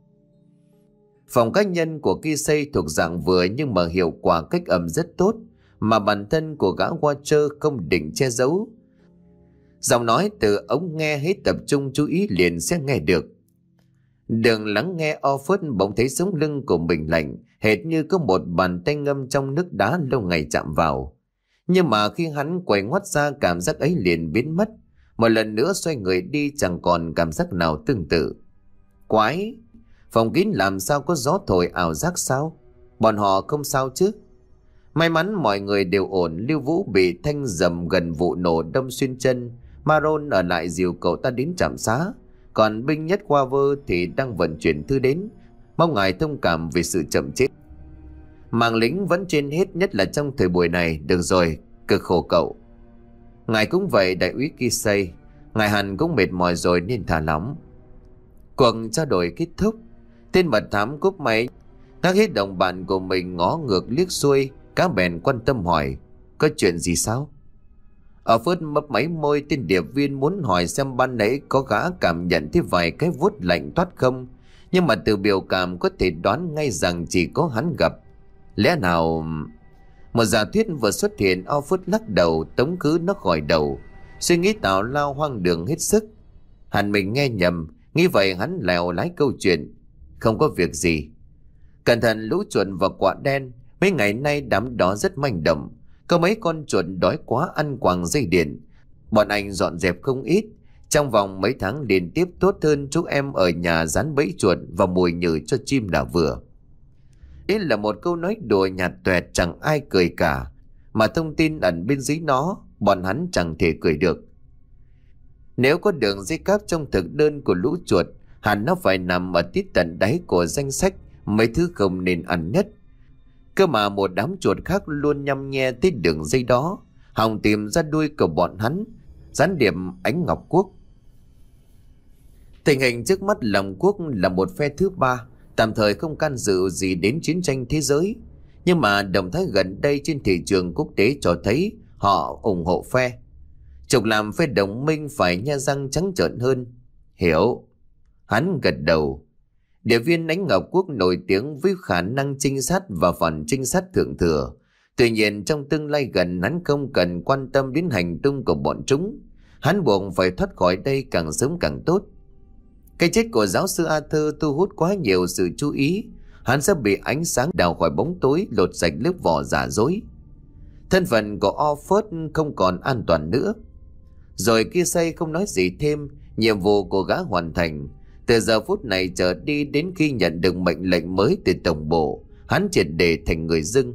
Phòng cá nhân của Kisei thuộc dạng vừa nhưng mà hiệu quả cách âm rất tốt, mà bản thân của gã Watcher không định che giấu. Giọng nói từ ống nghe hết tập trung chú ý liền sẽ nghe được. Đường lắng nghe, Alfred bỗng thấy sống lưng của mình lạnh, hệt như có một bàn tay ngâm trong nước đá lâu ngày chạm vào. Nhưng mà khi hắn quay ngoắt ra, cảm giác ấy liền biến mất. Một lần nữa xoay người đi, chẳng còn cảm giác nào tương tự. Quái! Phòng kín làm sao có gió thổi ảo giác sao? Bọn họ không sao chứ? May mắn mọi người đều ổn. Lưu Vũ bị thanh dầm gần vụ nổ đâm xuyên chân. Maron ở lại dìu cậu ta đến trạm xá. Còn binh nhất Waver thì đang vận chuyển thư đến, mong ngài thông cảm vì sự chậm chết. Mạng lính vẫn trên hết, nhất là trong thời buổi này. Được rồi, cực khổ cậu. Ngài cũng vậy đại úy Kisei. Ngài hẳn cũng mệt mỏi rồi nên thả lỏng. Cuộc trao đổi kết thúc. Tên mật thám cúp máy, ngắt hết đồng bạn của mình, ngó ngược liếc xuôi. Cá bèn quan tâm hỏi, có chuyện gì sao? Ở phớt mấp máy môi, tên điệp viên muốn hỏi xem ban nãy có gã cảm nhận thấy vài cái vuốt lạnh toát không, nhưng mà từ biểu cảm có thể đoán ngay rằng chỉ có hắn gặp. Lẽ nào... Một giả thuyết vừa xuất hiện. Alfred lắc đầu tống cứ nó khỏi đầu. Suy nghĩ tào lao hoang đường hết sức. Hẳn mình nghe nhầm. Nghĩ vậy hắn lèo lái câu chuyện. Không có việc gì. Cẩn thận lũ chuột và quạ đen. Mấy ngày nay đám đó rất manh động. Có mấy con chuột đói quá ăn quàng dây điện. Bọn anh dọn dẹp không ít. Trong vòng mấy tháng liên tiếp tốt hơn chú em ở nhà dán bẫy chuột và mồi nhử cho chim là vừa. Đấy là một câu nói đùa nhạt toẹt chẳng ai cười cả, mà thông tin ẩn bên dưới nó bọn hắn chẳng thể cười được. Nếu có đường dây cáp trong thực đơn của lũ chuột, hẳn nó phải nằm ở tít tận đáy của danh sách mấy thứ không nên ăn nhất. Cơ mà một đám chuột khác luôn nhăm nhe tới đường dây đó, hòng tìm ra đuôi của bọn hắn, gián điệp Ánh Ngọc Quốc. Tình hình trước mắt Long Quốc là một phe thứ ba, tạm thời không can dự gì đến chiến tranh thế giới, nhưng mà động thái gần đây trên thị trường quốc tế cho thấy họ ủng hộ phe. Trục làm phe đồng minh phải nhe răng trắng trợn hơn. Hiểu. Hắn gật đầu. Điệp viên Ánh Ngọc Quốc nổi tiếng với khả năng trinh sát và phần trinh sát thượng thừa. Tuy nhiên trong tương lai gần hắn không cần quan tâm đến hành tung của bọn chúng. Hắn buộc phải thoát khỏi đây càng sớm càng tốt. Cái chết của giáo sư Arthur thu hút quá nhiều sự chú ý. Hắn sẽ bị ánh sáng đào khỏi bóng tối, lột sạch lớp vỏ giả dối. Thân phận của Orford không còn an toàn nữa. Rồi kia say không nói gì thêm. Nhiệm vụ của gã hoàn thành. Từ giờ phút này trở đi đến khi nhận được mệnh lệnh mới từ tổng bộ, hắn triệt để thành người dưng.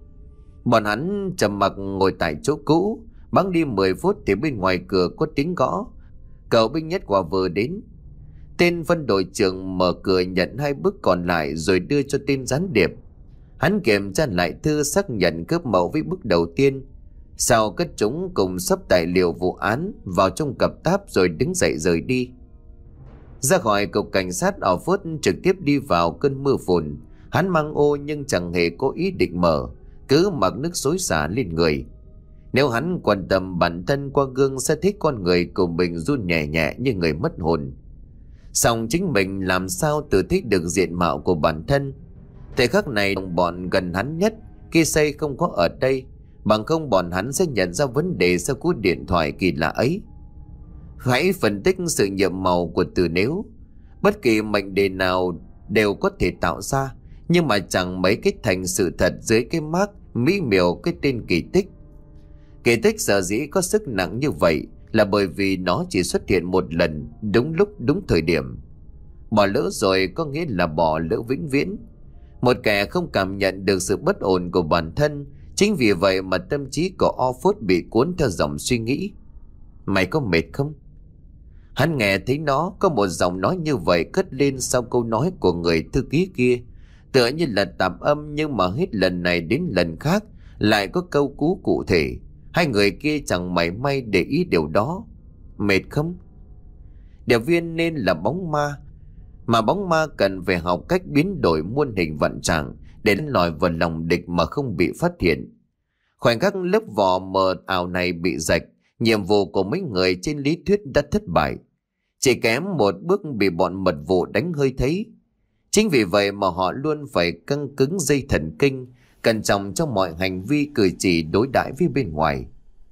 Bọn hắn trầm mặc ngồi tại chỗ cũ. Bắn đi mười phút thì bên ngoài cửa có tiếng gõ. Cậu binh nhất quả vừa đến. Tên phân đội trưởng mở cửa nhận hai bức còn lại rồi đưa cho tên gián điệp. Hắn kiểm tra lại thư xác nhận cướp mẫu với bức đầu tiên, sau cất chúng cùng sắp tài liệu vụ án vào trong cặp táp rồi đứng dậy rời đi. Ra khỏi cục cảnh sát, ở phút trực tiếp đi vào cơn mưa phùn. Hắn mang ô nhưng chẳng hề có ý định mở, cứ mặc nước xối xả lên người. Nếu hắn quan tâm bản thân qua gương sẽ thấy con người của mình run nhẹ nhẹ như người mất hồn. Song chính mình làm sao tự thích được diện mạo của bản thân. Thời khắc này đồng bọn gần hắn nhất, khi say không có ở đây, bằng không bọn hắn sẽ nhận ra vấn đề sau cú điện thoại kỳ lạ ấy. Hãy phân tích sự nhiệm màu của từ nếu. Bất kỳ mệnh đề nào đều có thể tạo ra, nhưng mà chẳng mấy cái thành sự thật dưới cái mác mỹ miều cái tên kỳ tích. Kỳ tích sở dĩ có sức nặng như vậy là bởi vì nó chỉ xuất hiện một lần, đúng lúc đúng thời điểm. Bỏ lỡ rồi có nghĩa là bỏ lỡ vĩnh viễn. Một kẻ không cảm nhận được sự bất ổn của bản thân, chính vì vậy mà tâm trí của Orford bị cuốn theo dòng suy nghĩ. Mày có mệt không? Hắn nghe thấy nó có một giọng nói như vậy cất lên sau câu nói của người thư ký kia, tựa như là tạp âm, nhưng mà hết lần này đến lần khác lại có câu cú cụ thể. Hai người kia chẳng mảy may để ý điều đó. Mệt không? Điệp viên nên là bóng ma, mà bóng ma cần phải học cách biến đổi muôn hình vạn trạng để lòi vào lòng địch mà không bị phát hiện. Khoảnh khắc lớp vỏ mờ ảo này bị rạch, nhiệm vụ của mấy người trên lý thuyết đã thất bại. Chỉ kém một bước bị bọn mật vụ đánh hơi thấy. Chính vì vậy mà họ luôn phải căng cứng dây thần kinh, cẩn trọng trong mọi hành vi cử chỉ đối đãi với bên ngoài.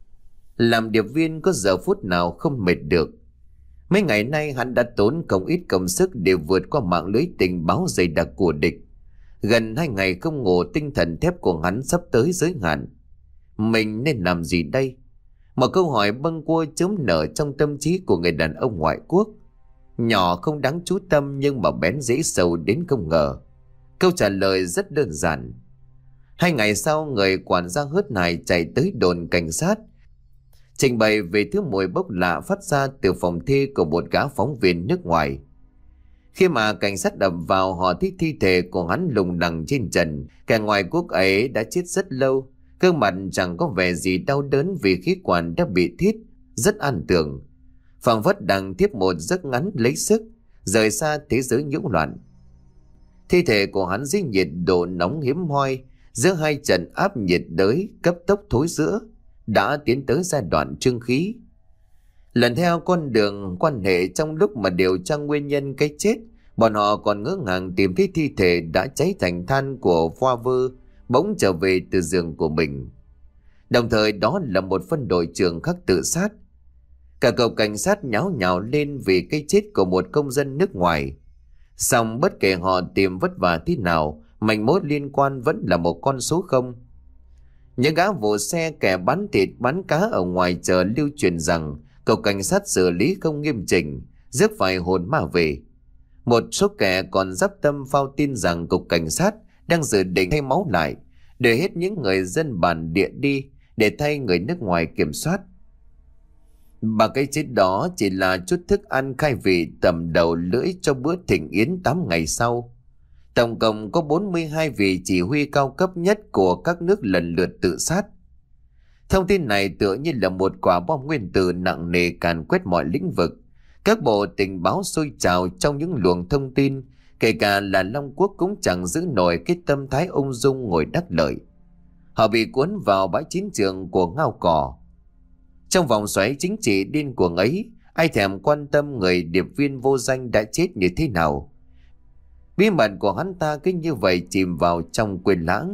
Làm điệp viên có giờ phút nào không mệt được. Mấy ngày nay hắn đã tốn không ít công sức để vượt qua mạng lưới tình báo dày đặc của địch. Gần hai ngày không ngủ, tinh thần thép của hắn sắp tới giới hạn. Mình nên làm gì đây? Một câu hỏi bâng quơ chớm nở trong tâm trí của người đàn ông ngoại quốc. Nhỏ không đáng chú tâm nhưng mà bén dễ sâu đến không ngờ. Câu trả lời rất đơn giản. Hai ngày sau, người quản gia hớt này chạy tới đồn cảnh sát, trình bày về thứ mùi bốc lạ phát ra từ phòng thi của một gã phóng viên nước ngoài. Khi mà cảnh sát đập vào, họ thấy thi thể của hắn lùng đằng trên trần. Kẻ ngoại quốc ấy đã chết rất lâu, gương mặt chẳng có vẻ gì đau đớn vì khí quản đã bị thít, rất an tường, phảng phất đang tiếp một giấc ngắn lấy sức, rời xa thế giới nhiễu loạn. Thi thể của hắn dưới nhiệt độ nóng hiếm hoi, giữa hai trận áp nhiệt đới cấp tốc thối rữa, đã tiến tới giai đoạn trương khí. Lần theo con đường quan hệ, trong lúc mà điều tra nguyên nhân cái chết, bọn họ còn ngỡ ngàng tìm thấy thi thể đã cháy thành than của Fover bỗng trở về từ giường của mình. Đồng thời đó là một phân đội trưởng khác tự sát. Cả cục cảnh sát nháo nhào lên vì cái chết của một công dân nước ngoài. Song bất kể họ tìm vất vả thế nào, manh mối liên quan vẫn là một con số không. Những gã vồ xe, kẻ bán thịt bán cá ở ngoài chợ lưu truyền rằng cục cảnh sát xử lý không nghiêm chỉnh, rước phải hồn ma về. Một số kẻ còn dắp tâm phao tin rằng cục cảnh sát đang dự định thay máu lại, để hết những người dân bản địa đi, để thay người nước ngoài kiểm soát. Và cái chết đó chỉ là chút thức ăn khai vị tầm đầu lưỡi cho bữa thịnh yến tám ngày sau. Tổng cộng có bốn mươi hai vị chỉ huy cao cấp nhất của các nước lần lượt tự sát. Thông tin này tựa như là một quả bom nguyên tử nặng nề càn quét mọi lĩnh vực. Các bộ tình báo sôi trào trong những luồng thông tin, kể cả là Long Quốc cũng chẳng giữ nổi cái tâm thái ung dung ngồi đắc lợi. Họ bị cuốn vào bãi chiến trường của ngao cỏ. Trong vòng xoáy chính trị điên cuồng ấy, ai thèm quan tâm người điệp viên vô danh đã chết như thế nào. Bí mật của hắn ta cứ như vậy chìm vào trong quên lãng.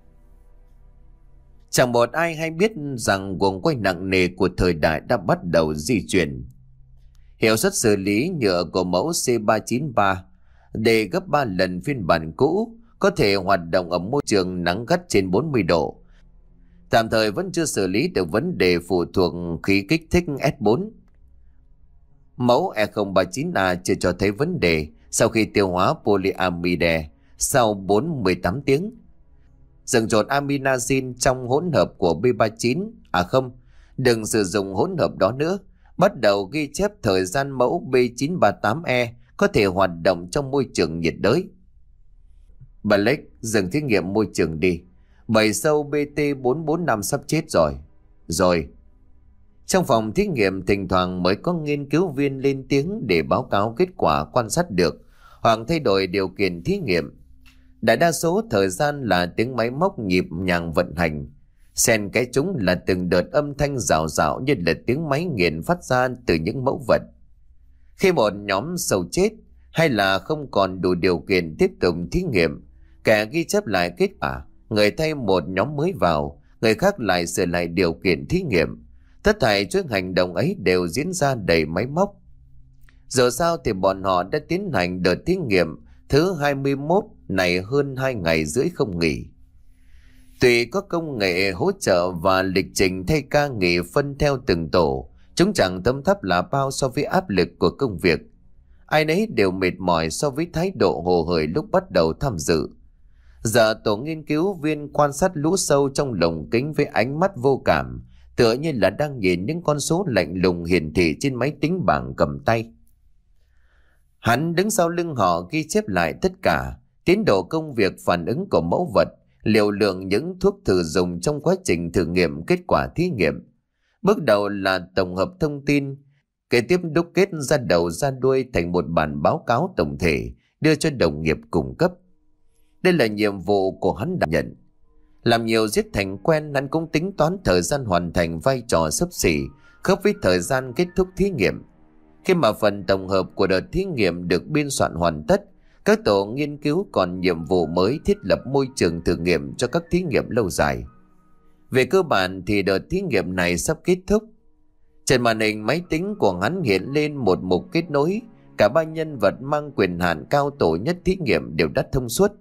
Chẳng một ai hay biết rằng guồng quay nặng nề của thời đại đã bắt đầu di chuyển. Hiệu suất xử lý nhựa của mẫu C ba chín ba để gấp ba lần phiên bản cũ, có thể hoạt động ở môi trường nắng gắt trên bốn mươi độ. Tạm thời vẫn chưa xử lý được vấn đề phụ thuộc khí kích thích S bốn. Mẫu E không ba chín A chưa cho thấy vấn đề sau khi tiêu hóa polyamide sau bốn mươi mười tám tiếng. Dừng trộn aminazin trong hỗn hợp của B ba chín, à không, đừng sử dụng hỗn hợp đó nữa. Bắt đầu ghi chép thời gian mẫu B chín ba tám E có thể hoạt động trong môi trường nhiệt đới. Blake, dừng thí nghiệm môi trường đi. Bầy sâu B T bốn bốn năm sắp chết rồi. Rồi. Trong phòng thí nghiệm thỉnh thoảng mới có nghiên cứu viên lên tiếng để báo cáo kết quả quan sát được hoặc thay đổi điều kiện thí nghiệm. Đại đa số thời gian là tiếng máy móc nhịp nhàng vận hành, xen cái chúng là từng đợt âm thanh rào rào như là tiếng máy nghiền phát ra từ những mẫu vật. Khi một nhóm sâu chết hay là không còn đủ điều kiện tiếp tục thí nghiệm, kẻ ghi chép lại kết quả, người thay một nhóm mới vào, người khác lại sửa lại điều kiện thí nghiệm. Tất thảy chuỗi hành động ấy đều diễn ra đầy máy móc. Giờ sao thì bọn họ đã tiến hành đợt thí nghiệm thứ hai mươi mốt này hơn hai ngày rưỡi không nghỉ. Tuy có công nghệ hỗ trợ và lịch trình thay ca nghỉ phân theo từng tổ, chúng chẳng tấm thấp là bao so với áp lực của công việc. Ai nấy đều mệt mỏi so với thái độ hồ hởi lúc bắt đầu tham dự. Giờ tổ nghiên cứu viên quan sát lũ sâu trong lồng kính với ánh mắt vô cảm, tựa như là đang nhìn những con số lạnh lùng hiển thị trên máy tính bảng cầm tay. Hắn đứng sau lưng họ ghi chép lại tất cả, tiến độ công việc, phản ứng của mẫu vật, liều lượng những thuốc thử dùng trong quá trình thử nghiệm, kết quả thí nghiệm. Bước đầu là tổng hợp thông tin, kế tiếp đúc kết ra đầu ra đuôi thành một bản báo cáo tổng thể đưa cho đồng nghiệp cung cấp. Đây là nhiệm vụ của hắn đảm nhận. Làm nhiều giết thành quen, hắn cũng tính toán thời gian hoàn thành vai trò xấp xỉ khớp với thời gian kết thúc thí nghiệm. Khi mà phần tổng hợp của đợt thí nghiệm được biên soạn hoàn tất, các tổ nghiên cứu còn nhiệm vụ mới thiết lập môi trường thử nghiệm cho các thí nghiệm lâu dài. Về cơ bản thì đợt thí nghiệm này sắp kết thúc. Trên màn hình máy tính của hắn hiện lên một mục kết nối. Cả ba nhân vật mang quyền hạn cao tổ nhất thí nghiệm đều đã thông suốt.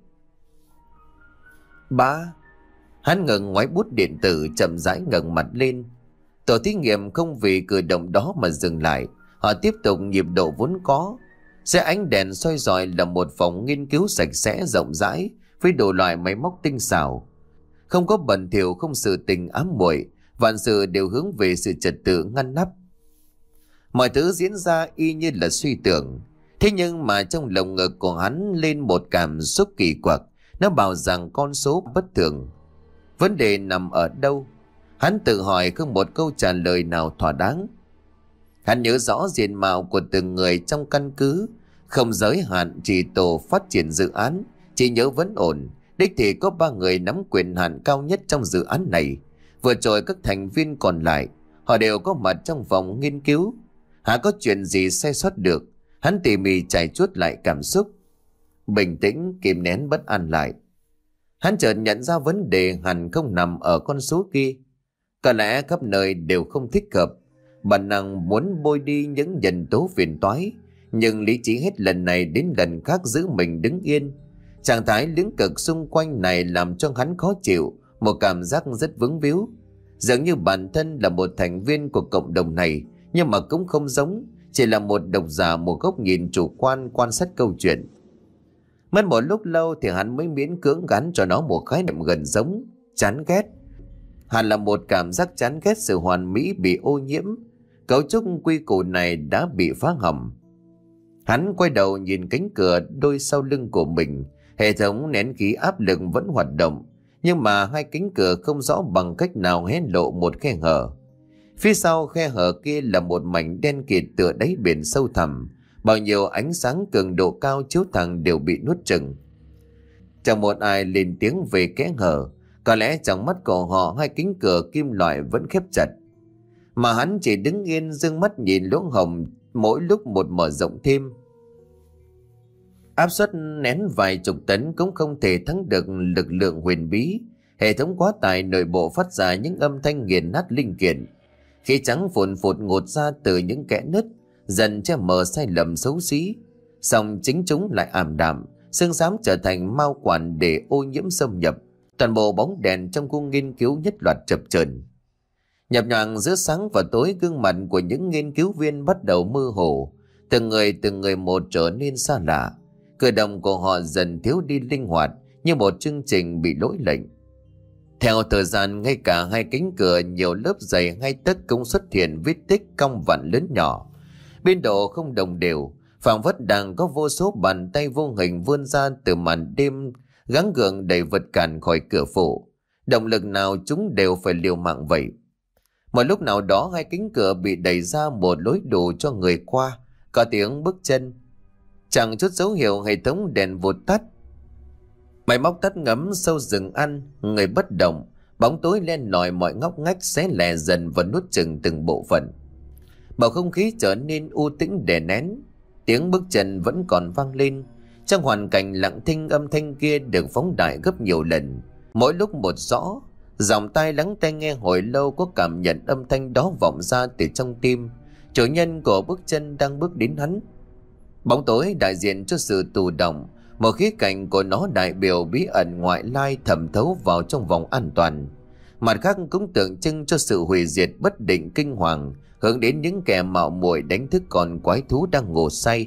Ba. Hắn ngừng ngoáy bút điện tử, chậm rãi ngẩng mặt lên. Tổ thí nghiệm không vì cử động đó mà dừng lại. Họ tiếp tục nhịp độ vốn có. Xe ánh đèn soi rọi là một phòng nghiên cứu sạch sẽ rộng rãi với đủ loại máy móc tinh xảo. Không có bẩn thỉu, không sự tình ám muội, vạn sự đều hướng về sự trật tự ngăn nắp. Mọi thứ diễn ra y như là suy tưởng. Thế nhưng mà trong lồng ngực của hắn lên một cảm xúc kỳ quặc. Nó bảo rằng con số bất thường. Vấn đề nằm ở đâu? Hắn tự hỏi không một câu trả lời nào thỏa đáng. Hắn nhớ rõ diện mạo của từng người trong căn cứ, không giới hạn chỉ tổ phát triển dự án, chỉ nhớ vẫn ổn. Đích thì có ba người nắm quyền hạn cao nhất trong dự án này. Vừa rồi các thành viên còn lại, họ đều có mặt trong phòng nghiên cứu. Hả có chuyện gì sai sót được? Hắn tỉ mỉ trải chuốt lại cảm xúc, bình tĩnh kìm nén bất an lại. Hắn chợt nhận ra vấn đề hẳn không nằm ở con số kia. Có lẽ khắp nơi đều không thích hợp. Bản năng muốn bôi đi những nhân tố phiền toái, nhưng lý trí hết lần này đến lần khác giữ mình đứng yên. Trạng thái lưỡng cực xung quanh này làm cho hắn khó chịu, một cảm giác rất vướng víu. Dường như bản thân là một thành viên của cộng đồng này, nhưng mà cũng không giống, chỉ là một độc giả một góc nhìn chủ quan quan sát câu chuyện. Mất một lúc lâu thì hắn mới miễn cưỡng gắn cho nó một khái niệm gần giống: chán ghét. Hẳn là một cảm giác chán ghét sự hoàn mỹ bị ô nhiễm. Cấu trúc quy củ này đã bị phá hỏng. Hắn quay đầu nhìn cánh cửa đôi sau lưng của mình. Hệ thống nén khí áp lực vẫn hoạt động, nhưng mà hai cánh cửa không rõ bằng cách nào hé lộ một khe hở. Phía sau khe hở kia là một mảnh đen kịt tựa đáy biển sâu thẳm. Bao nhiêu ánh sáng cường độ cao chiếu thẳng đều bị nuốt chửng. Chẳng một ai lên tiếng về kẽ hở. Có lẽ trong mắt của họ hai cánh cửa kim loại vẫn khép chặt, mà hắn chỉ đứng yên dương mắt nhìn lỗ hổng mỗi lúc một mở rộng thêm. Áp suất nén vài chục tấn cũng không thể thắng được lực lượng huyền bí. Hệ thống quá tải nội bộ phát ra những âm thanh nghiền nát linh kiện. Khí trắng phồn phụt ngột ra từ những kẽ nứt, dần che mờ sai lầm xấu xí. Song chính chúng lại ảm đạm, xương xám trở thành mao quản để ô nhiễm xâm nhập. Toàn bộ bóng đèn trong khu nghiên cứu nhất loạt chập chờn. Nhập nhoạng giữa sáng và tối, gương mặt của những nghiên cứu viên bắt đầu mơ hồ. Từng người từng người một trở nên xa lạ. Cử động của họ dần thiếu đi linh hoạt, như một chương trình bị lỗi lệnh. Theo thời gian, ngay cả hai cánh cửa nhiều lớp dày hai tấc cũng xuất hiện vết tích cong vặn lớn nhỏ. Biên độ không đồng đều, phảng phất đang có vô số bàn tay vô hình vươn ra từ màn đêm, gắng gượng đẩy vật cản khỏi cửa phủ. Động lực nào chúng đều phải liều mạng vậy. Một lúc nào đó hai cánh cửa bị đẩy ra một lối đủ cho người qua. Có tiếng bước chân. Chẳng chút dấu hiệu, hệ thống đèn vụt tắt. Máy móc tắt ngấm sâu rừng ăn. Người bất động. Bóng tối len lỏi mọi ngóc ngách, xé lè dần và nuốt chửng từng bộ phận. Bầu không khí trở nên u tĩnh đè nén. Tiếng bước chân vẫn còn vang lên. Trong hoàn cảnh lặng thinh, âm thanh kia được phóng đại gấp nhiều lần, mỗi lúc một rõ. Dòng tai lắng tai nghe hồi lâu có cảm nhận âm thanh đó vọng ra từ trong tim chủ nhân của bước chân đang bước đến hắn. Bóng tối đại diện cho sự tù động, một khía cạnh của nó đại biểu bí ẩn ngoại lai thẩm thấu vào trong vòng an toàn. Mặt khác cũng tượng trưng cho sự hủy diệt bất định kinh hoàng, hướng đến những kẻ mạo muội đánh thức con quái thú đang ngủ say.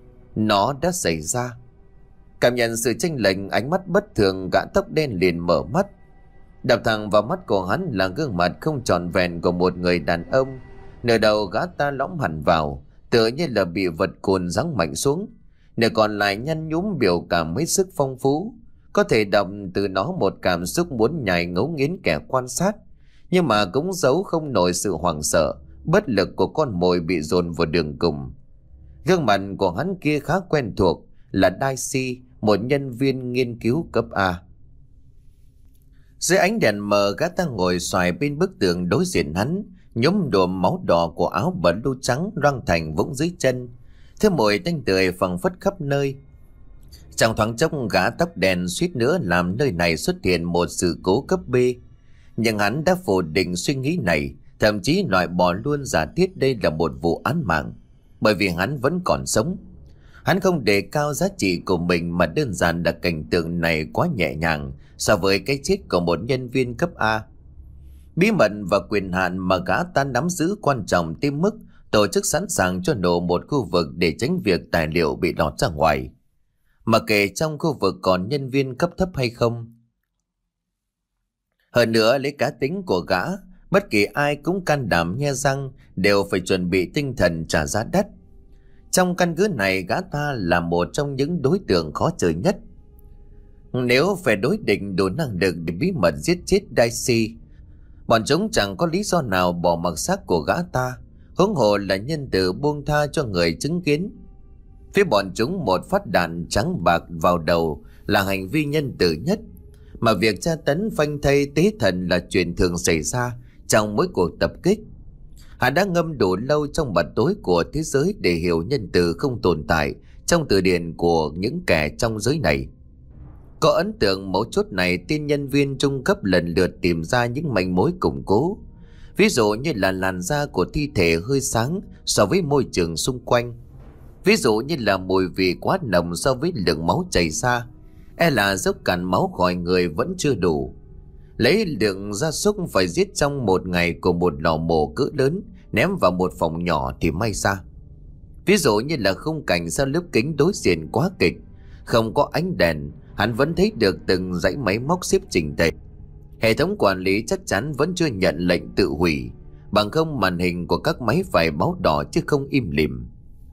Nó đã xảy ra. Cảm nhận sự chênh lệch, ánh mắt bất thường, gã tóc đen liền mở mắt. Đập thẳng vào mắt của hắn là gương mặt không trọn vẹn của một người đàn ông. Nửa đầu gã ta lõm hẳn vào, tựa như là bị vật cồn giáng mạnh xuống. Nửa còn lại nhăn nhúm, biểu cảm hết sức phong phú. Có thể đọc từ nó một cảm xúc muốn nhai ngấu nghiến kẻ quan sát, nhưng mà cũng giấu không nổi sự hoảng sợ, bất lực của con mồi bị dồn vào đường cùng. Gương mặt của hắn kia khá quen thuộc, là Daisy, một nhân viên nghiên cứu cấp A. Dưới ánh đèn mờ, gã ta ngồi xoài bên bức tường đối diện hắn, nhúm đùm máu đỏ của áo blue trắng loang thành vũng dưới chân, thứ mùi tanh tưởi phăng phất khắp nơi. Trong thoáng chốc, gã tóc đen suýt nữa làm nơi này xuất hiện một sự cố cấp B, nhưng hắn đã phủ định suy nghĩ này, thậm chí loại bỏ luôn giả thiết đây là một vụ án mạng, bởi vì hắn vẫn còn sống. Hắn không đề cao giá trị của mình, mà đơn giản là cảnh tượng này quá nhẹ nhàng so với cái chết của một nhân viên cấp A. Bí mật và quyền hạn mà gã ta nắm giữ quan trọng tới mức tổ chức sẵn sàng cho nổ một khu vực để tránh việc tài liệu bị lọt ra ngoài, mà kể trong khu vực còn nhân viên cấp thấp hay không. Hơn nữa, lấy cá tính của gã, bất kỳ ai cũng can đảm nhe răng đều phải chuẩn bị tinh thần trả giá đắt. Trong căn cứ này, gã ta là một trong những đối tượng khó chơi nhất. Nếu phải đối địch đủ năng lực để bí mật giết chết Daisy, bọn chúng chẳng có lý do nào bỏ mặc xác của gã ta, huống hồ là nhân từ buông tha cho người chứng kiến. Phía bọn chúng một phát đạn trắng bạc vào đầu là hành vi nhân từ nhất, mà việc tra tấn phanh thây tế thần là chuyện thường xảy ra trong mỗi cuộc tập kích. Hắn đã ngâm đủ lâu trong mặt tối của thế giới để hiểu nhân từ không tồn tại trong từ điển của những kẻ trong giới này. Có ấn tượng mấu chốt này, tiên nhân viên trung cấp lần lượt tìm ra những manh mối củng cố. Ví dụ như là làn da của thi thể hơi sáng so với môi trường xung quanh. Ví dụ như là mùi vị quá nồng so với lượng máu chảy ra. E là dốc cạn máu khỏi người vẫn chưa đủ. Lấy lượng gia súc phải giết trong một ngày của một lò mổ cỡ lớn ném vào một phòng nhỏ thì may ra. Ví dụ như là khung cảnh sau lớp kính đối diện quá kịch, không có ánh đèn, hắn vẫn thấy được từng dãy máy móc xếp chỉnh tề. Hệ thống quản lý chắc chắn vẫn chưa nhận lệnh tự hủy, bằng không màn hình của các máy phải báo đỏ chứ không im lìm.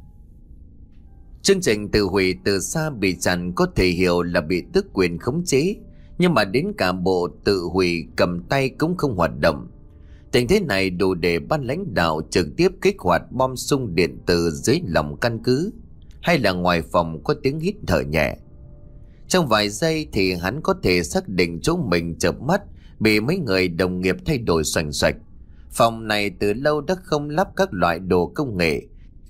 Chương trình tự hủy từ xa bị chặn có thể hiểu là bị tước quyền khống chế, nhưng mà đến cả bộ tự hủy cầm tay cũng không hoạt động. Tình thế này đủ để ban lãnh đạo trực tiếp kích hoạt bom xung điện từ dưới lòng căn cứ, hay là ngoài phòng có tiếng hít thở nhẹ. Trong vài giây thì hắn có thể xác định chỗ mình chợp mắt bị mấy người đồng nghiệp thay đổi xoành xoạch. Phòng này từ lâu đã không lắp các loại đồ công nghệ,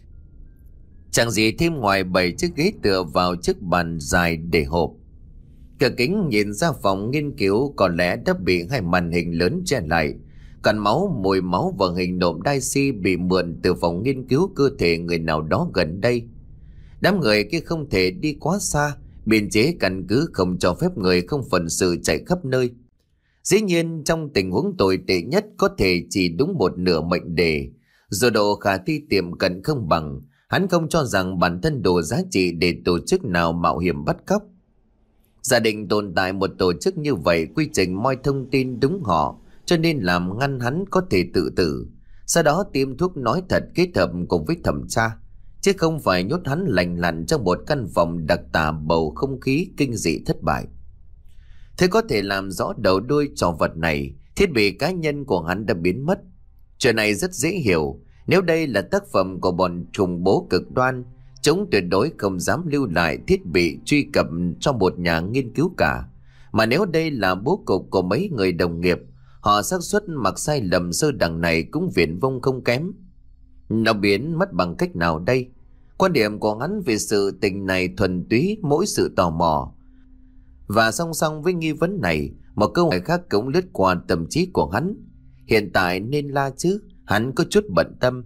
chẳng gì thêm ngoài bảy chiếc ghế tựa vào chiếc bàn dài để hộp. Cửa kính nhìn ra phòng nghiên cứu có lẽ đã bị hai màn hình lớn che lại. Cặn máu, mùi máu và hình nộm đai xi bị mượn từ phòng nghiên cứu cơ thể người nào đó gần đây. Đám người kia không thể đi quá xa, biên chế căn cứ không cho phép người không phận sự chạy khắp nơi. Dĩ nhiên trong tình huống tồi tệ nhất có thể chỉ đúng một nửa mệnh đề, dù độ khả thi tiệm cận không bằng. Hắn không cho rằng bản thân đủ giá trị để tổ chức nào mạo hiểm bắt cóc. Giả định tồn tại một tổ chức như vậy, quy trình moi thông tin đúng họ, cho nên làm ngăn hắn có thể tự tử, sau đó tiêm thuốc nói thật kết hợp cùng với thẩm tra, chứ không phải nhốt hắn lành lặn trong một căn phòng đặc tả bầu không khí kinh dị thất bại. Thế có thể làm rõ đầu đuôi trò vật này, thiết bị cá nhân của hắn đã biến mất. Chuyện này rất dễ hiểu. Nếu đây là tác phẩm của bọn khủng bố cực đoan, chúng tuyệt đối không dám lưu lại thiết bị truy cập cho một nhà nghiên cứu cả. Mà nếu đây là bố cục của mấy người đồng nghiệp, họ xác suất mặc sai lầm sơ đẳng này cũng viển vông không kém. Nó biến mất bằng cách nào đây? Quan điểm của hắn về sự tình này thuần túy mỗi sự tò mò. Và song song với nghi vấn này, một câu hỏi khác cũng lướt qua tâm trí của hắn. Hiện tại nên la chứ? Hắn có chút bận tâm.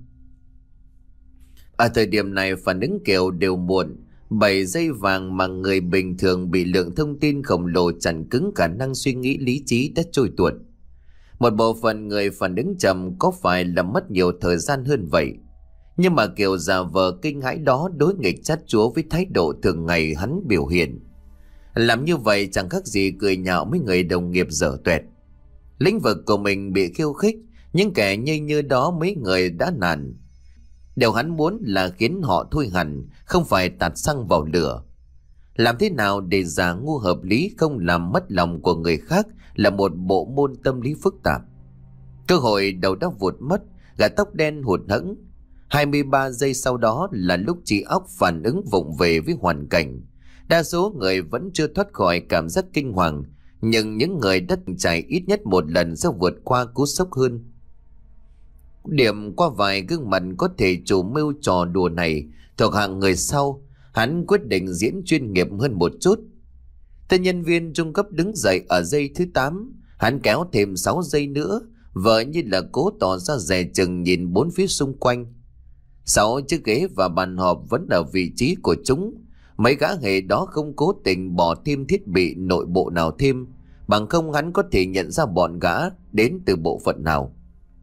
Ở thời điểm này phản ứng kiểu đều muộn. Bảy giây vàng mà người bình thường bị lượng thông tin khổng lồ chặn cứng khả năng suy nghĩ lý trí đã trôi tuột. Một bộ phận người phản ứng chậm có phải là mất nhiều thời gian hơn vậy? Nhưng mà kiểu giả vờ kinh hãi đó đối nghịch chát chúa với thái độ thường ngày hắn biểu hiện. Làm như vậy chẳng khác gì cười nhạo mấy người đồng nghiệp dở tuẹt. Lĩnh vực của mình bị khiêu khích, những kẻ nhây như đó mấy người đã nản. Điều hắn muốn là khiến họ thôi hẳn, không phải tạt xăng vào lửa. Làm thế nào để giả ngu hợp lý không làm mất lòng của người khác là một bộ môn tâm lý phức tạp. Cơ hội đầu đã vụt mất, gã tóc đen hụt hẫng. hai mươi ba giây sau đó là lúc trí óc phản ứng vụng về với hoàn cảnh. Đa số người vẫn chưa thoát khỏi cảm giác kinh hoàng, nhưng những người đã trải ít nhất một lần sẽ vượt qua cú sốc hơn. Điểm qua vài gương mặt có thể chủ mưu trò đùa này thuộc hạng người sau, hắn quyết định diễn chuyên nghiệp hơn một chút. Tên nhân viên trung cấp đứng dậy ở giây thứ tám, hắn kéo thêm sáu giây nữa, vợ như là cố tỏ ra dè chừng nhìn bốn phía xung quanh. Sáu chiếc ghế và bàn họp vẫn ở vị trí của chúng. Mấy gã hề đó không cố tình bỏ thêm thiết bị nội bộ nào thêm, bằng không hắn có thể nhận ra bọn gã đến từ bộ phận nào.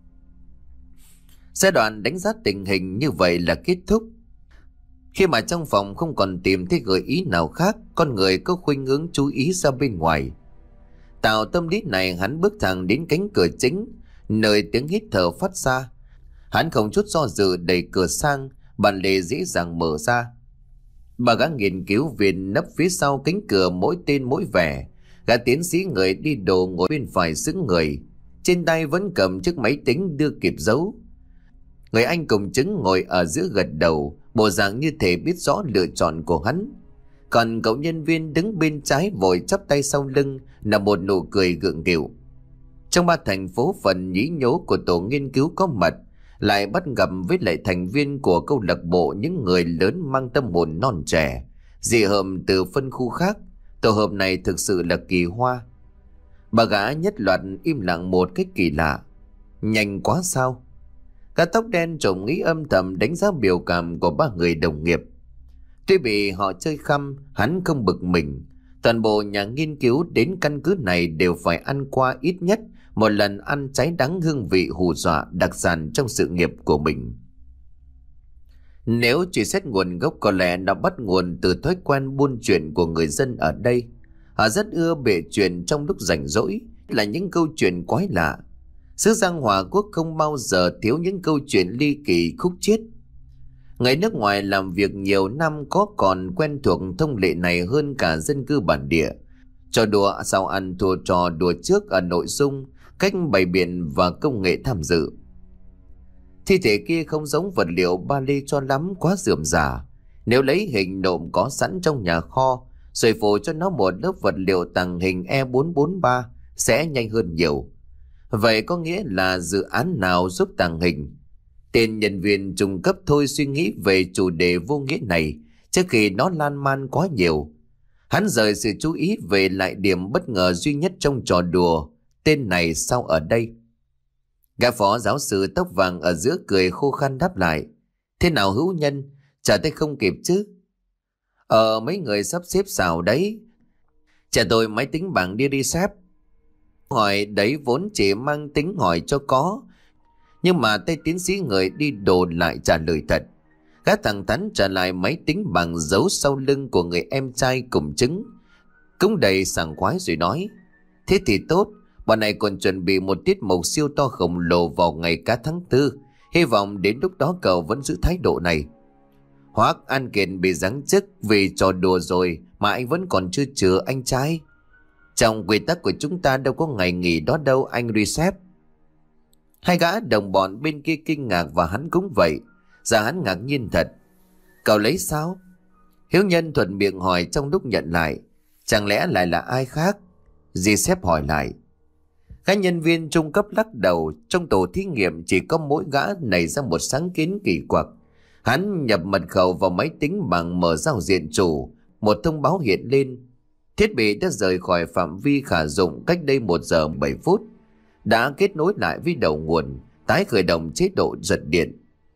Giai đoạn đánh giá tình hình như vậy là kết thúc. Khi mà trong phòng không còn tìm thấy gợi ý nào khác, con người có khuynh hướng chú ý ra bên ngoài. Tạo tâm lý này, hắn bước thẳng đến cánh cửa chính, nơi tiếng hít thở phát ra. Hắn không chút do dự đẩy cửa sang, bàn lề dễ dàng mở ra. Ba gã nghiên cứu viên nấp phía sau cánh cửa mỗi tên mỗi vẻ. Gã tiến sĩ người đi đồ ngồi bên phải xứng người, trên tay vẫn cầm chiếc máy tính đưa kịp dấu. Người anh cùng chứng ngồi ở giữa gật đầu, bộ dạng như thể biết rõ lựa chọn của hắn. Còn cậu nhân viên đứng bên trái vội chắp tay sau lưng là một nụ cười gượng gịu. Trong ba thành phố phần nhí nhố của tổ nghiên cứu có mặt, lại bắt gặp với lại thành viên của câu lạc bộ những người lớn mang tâm hồn non trẻ, dị hợm từ phân khu khác. Tổ hợp này thực sự là kỳ hoa. Bà gã nhất loạt im lặng một cách kỳ lạ. Nhanh quá sao? Cả tóc đen trộm nghĩ âm thầm đánh giá biểu cảm của ba người đồng nghiệp. Tuy bị họ chơi khăm, hắn không bực mình. Toàn bộ nhà nghiên cứu đến căn cứ này đều phải ăn qua ít nhất một lần ăn trái đắng hương vị hù dọa đặc sản trong sự nghiệp của mình. Nếu truy xét nguồn gốc, có lẽ nó bắt nguồn từ thói quen buôn chuyện của người dân ở đây. Họ rất ưa bịa chuyện trong lúc rảnh rỗi, là những câu chuyện quái lạ. Xứ Giang Hòa Quốc không bao giờ thiếu những câu chuyện ly kỳ khúc chiết. Người nước ngoài làm việc nhiều năm có còn quen thuộc thông lệ này hơn cả dân cư bản địa. Trò đùa sao ăn thua trò đùa trước ở nội dung, cách bày biện và công nghệ tham dự. Thi thể kia không giống vật liệu ba lê cho lắm, quá rườm rà. Nếu lấy hình nộm có sẵn trong nhà kho rồi phủ cho nó một lớp vật liệu tàng hình E bốn bốn ba sẽ nhanh hơn nhiều. Vậy có nghĩa là dự án nào giúp tàng hình? Tên nhân viên trung cấp thôi suy nghĩ về chủ đề vô nghĩa này trước khi nó lan man quá nhiều. Hắn rời sự chú ý về lại điểm bất ngờ duy nhất trong trò đùa. Tên này sao ở đây? Gã phó giáo sư tóc vàng ở giữa cười khô khan đáp lại. Thế nào hữu nhân? Trả tay không kịp chứ? Ờ mấy người sắp xếp xào đấy. Trả tôi máy tính bảng đi reset. Hỏi đấy vốn chỉ mang tính hỏi cho có, nhưng mà tay tiến sĩ người đi đồ lại trả lời thật. Gã thẳng thắn trả lại máy tính bằng giấu sau lưng của người em trai cùng chứng. Cũng đầy sảng khoái rồi nói. Thế thì tốt, bọn này còn chuẩn bị một tiết mục siêu to khổng lồ vào ngày cá tháng tư. Hy vọng đến lúc đó cậu vẫn giữ thái độ này. Hoác An Kiệt bị giáng chức vì trò đùa rồi mà anh vẫn còn chưa chữa anh trai. Trong quy tắc của chúng ta đâu có ngày nghỉ đó đâu anh Recep. Hai gã đồng bọn bên kia kinh ngạc và hắn cũng vậy. Giờ hắn ngạc nhiên thật. Cậu lấy sao? Hiếu Nhân thuận miệng hỏi trong lúc nhận lại. Chẳng lẽ lại là ai khác? Recep hỏi lại. Các nhân viên trung cấp lắc đầu. Trong tổ thí nghiệm chỉ có mỗi gã nảy ra một sáng kiến kỳ quặc. Hắn nhập mật khẩu vào máy tính bằng mở giao diện chủ. Một thông báo hiện lên. Thiết bị đã rời khỏi phạm vi khả dụng cách đây một giờ bảy phút. Đã kết nối lại với đầu nguồn, tái khởi động chế độ giật điện.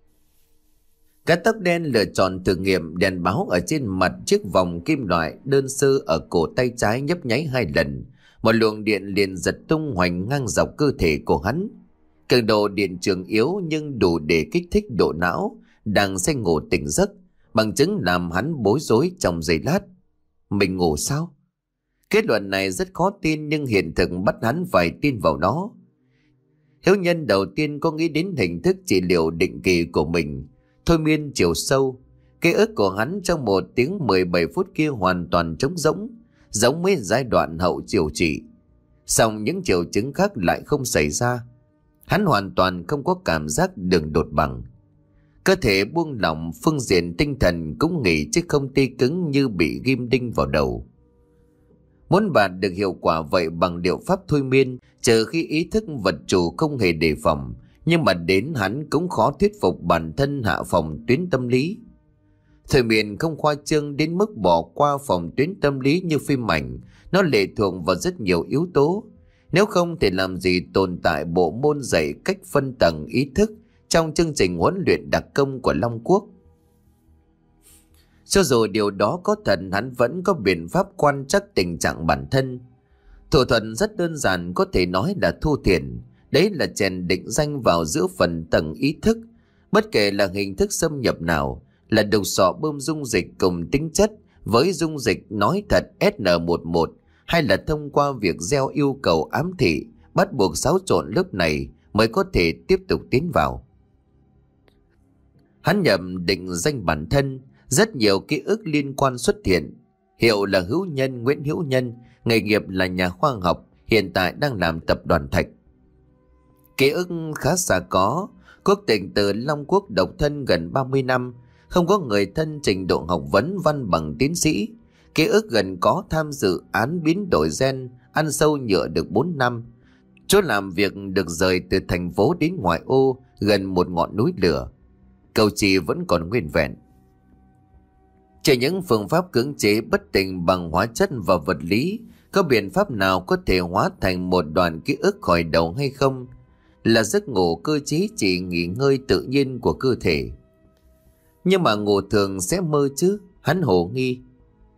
Cái tóc đen lựa chọn thử nghiệm đèn báo ở trên mặt chiếc vòng kim loại đơn sơ ở cổ tay trái nhấp nháy hai lần. Một luồng điện liền giật tung hoành ngang dọc cơ thể của hắn. Cường độ điện trường yếu nhưng đủ để kích thích độ não đang say ngủ tỉnh giấc, bằng chứng làm hắn bối rối trong giây lát. Mình ngủ sao? Kết luận này rất khó tin nhưng hiện thực bắt hắn phải tin vào nó. Hiếu Nhân đầu tiên có nghĩ đến hình thức trị liệu định kỳ của mình, thôi miên chiều sâu. Ký ức của hắn trong một tiếng mười bảy phút kia hoàn toàn trống rỗng, giống với giai đoạn hậu chiều trị. Song những triệu chứng khác lại không xảy ra. Hắn hoàn toàn không có cảm giác đường đột bằng. Cơ thể buông lỏng, phương diện tinh thần cũng nghỉ chứ không tê cứng như bị ghim đinh vào đầu. Muốn đạt được hiệu quả vậy bằng liệu pháp thôi miên, trừ khi ý thức vật chủ không hề đề phòng, nhưng mà đến hắn cũng khó thuyết phục bản thân hạ phòng tuyến tâm lý. Thôi miên không khoa trương đến mức bỏ qua phòng tuyến tâm lý như phim ảnh, nó lệ thuộc vào rất nhiều yếu tố. Nếu không thì làm gì tồn tại bộ môn dạy cách phân tầng ý thức trong chương trình huấn luyện đặc công của Long Quốc. Cho dù điều đó có thật, hắn vẫn có biện pháp quan trắc tình trạng bản thân. Thủ thuật rất đơn giản, có thể nói là thu thiền. Đấy là chèn định danh vào giữa phần tầng ý thức. Bất kể là hình thức xâm nhập nào, là đục sọ bơm dung dịch cùng tính chất với dung dịch nói thật S N mười một, hay là thông qua việc gieo yêu cầu ám thị, bắt buộc xáo trộn lớp này mới có thể tiếp tục tiến vào. Hắn nhầm định danh bản thân, rất nhiều ký ức liên quan xuất hiện. Hiệu là Hữu Nhân, Nguyễn Hữu Nhân, nghề nghiệp là nhà khoa học, hiện tại đang làm tập đoàn Thạch. Ký ức khá xa có, quốc tịch từ Long Quốc, độc thân gần ba mươi năm, không có người thân trình độ học vấn văn bằng tiến sĩ. Ký ức gần có tham dự án biến đổi gen, ăn sâu nhựa được bốn năm. Chỗ làm việc được rời từ thành phố đến ngoại ô, gần một ngọn núi lửa. Cầu trì vẫn còn nguyên vẹn. Chỉ những phương pháp cưỡng chế bất tỉnh bằng hóa chất và vật lý, có biện pháp nào có thể hóa thành một đoạn ký ức khỏi đầu hay không? Là giấc ngủ cơ chế chỉ nghỉ ngơi tự nhiên của cơ thể. Nhưng mà ngủ thường sẽ mơ chứ? Hắn hồ nghi.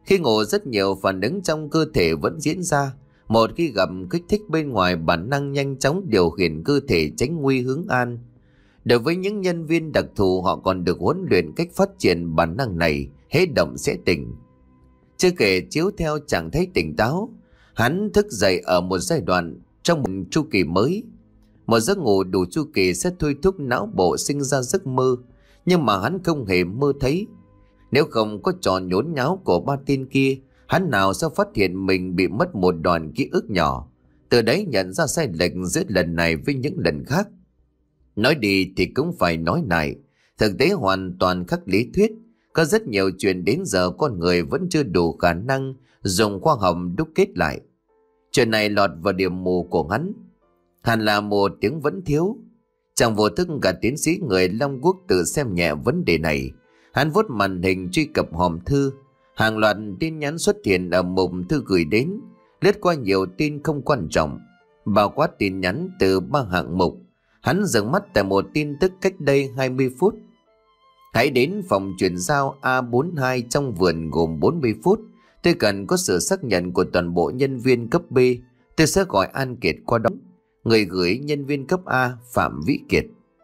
Khi ngủ rất nhiều phản ứng trong cơ thể vẫn diễn ra. Một khi gặp kích thích bên ngoài, bản năng nhanh chóng điều khiển cơ thể tránh nguy hướng an. Đối với những nhân viên đặc thù, họ còn được huấn luyện cách phát triển bản năng này, hễ động sẽ tỉnh. Chưa kể chiếu theo trạng thái tỉnh táo, hắn thức dậy ở một giai đoạn trong một chu kỳ mới. Một giấc ngủ đủ chu kỳ sẽ thôi thúc não bộ sinh ra giấc mơ, nhưng mà hắn không hề mơ thấy. Nếu không có trò nhốn nháo của ba tên kia, hắn nào sẽ phát hiện mình bị mất một đoạn ký ức nhỏ, từ đấy nhận ra sai lệch giữa lần này với những lần khác. Nói đi thì cũng phải nói lại, thực tế hoàn toàn khác lý thuyết. Có rất nhiều chuyện đến giờ con người vẫn chưa đủ khả năng dùng khoa học đúc kết lại. Chuyện này lọt vào điểm mù của hắn. Hẳn là một tiếng vẫn thiếu. Chẳng vô thức cả tiến sĩ người Long Quốc tự xem nhẹ vấn đề này. Hắn vuốt màn hình truy cập hòm thư. Hàng loạt tin nhắn xuất hiện ở mục thư gửi đến. Lướt qua nhiều tin không quan trọng, bao quát tin nhắn từ ba hạng mục. Hắn dừng mắt tại một tin tức cách đây hai mươi phút. Hãy đến phòng chuyển giao A bốn mươi hai trong vườn gồm bốn mươi phút. Tôi cần có sự xác nhận của toàn bộ nhân viên cấp B. Tôi sẽ gọi An Kiệt qua đó. Người gửi nhân viên cấp A Phạm Vĩ Kiệt.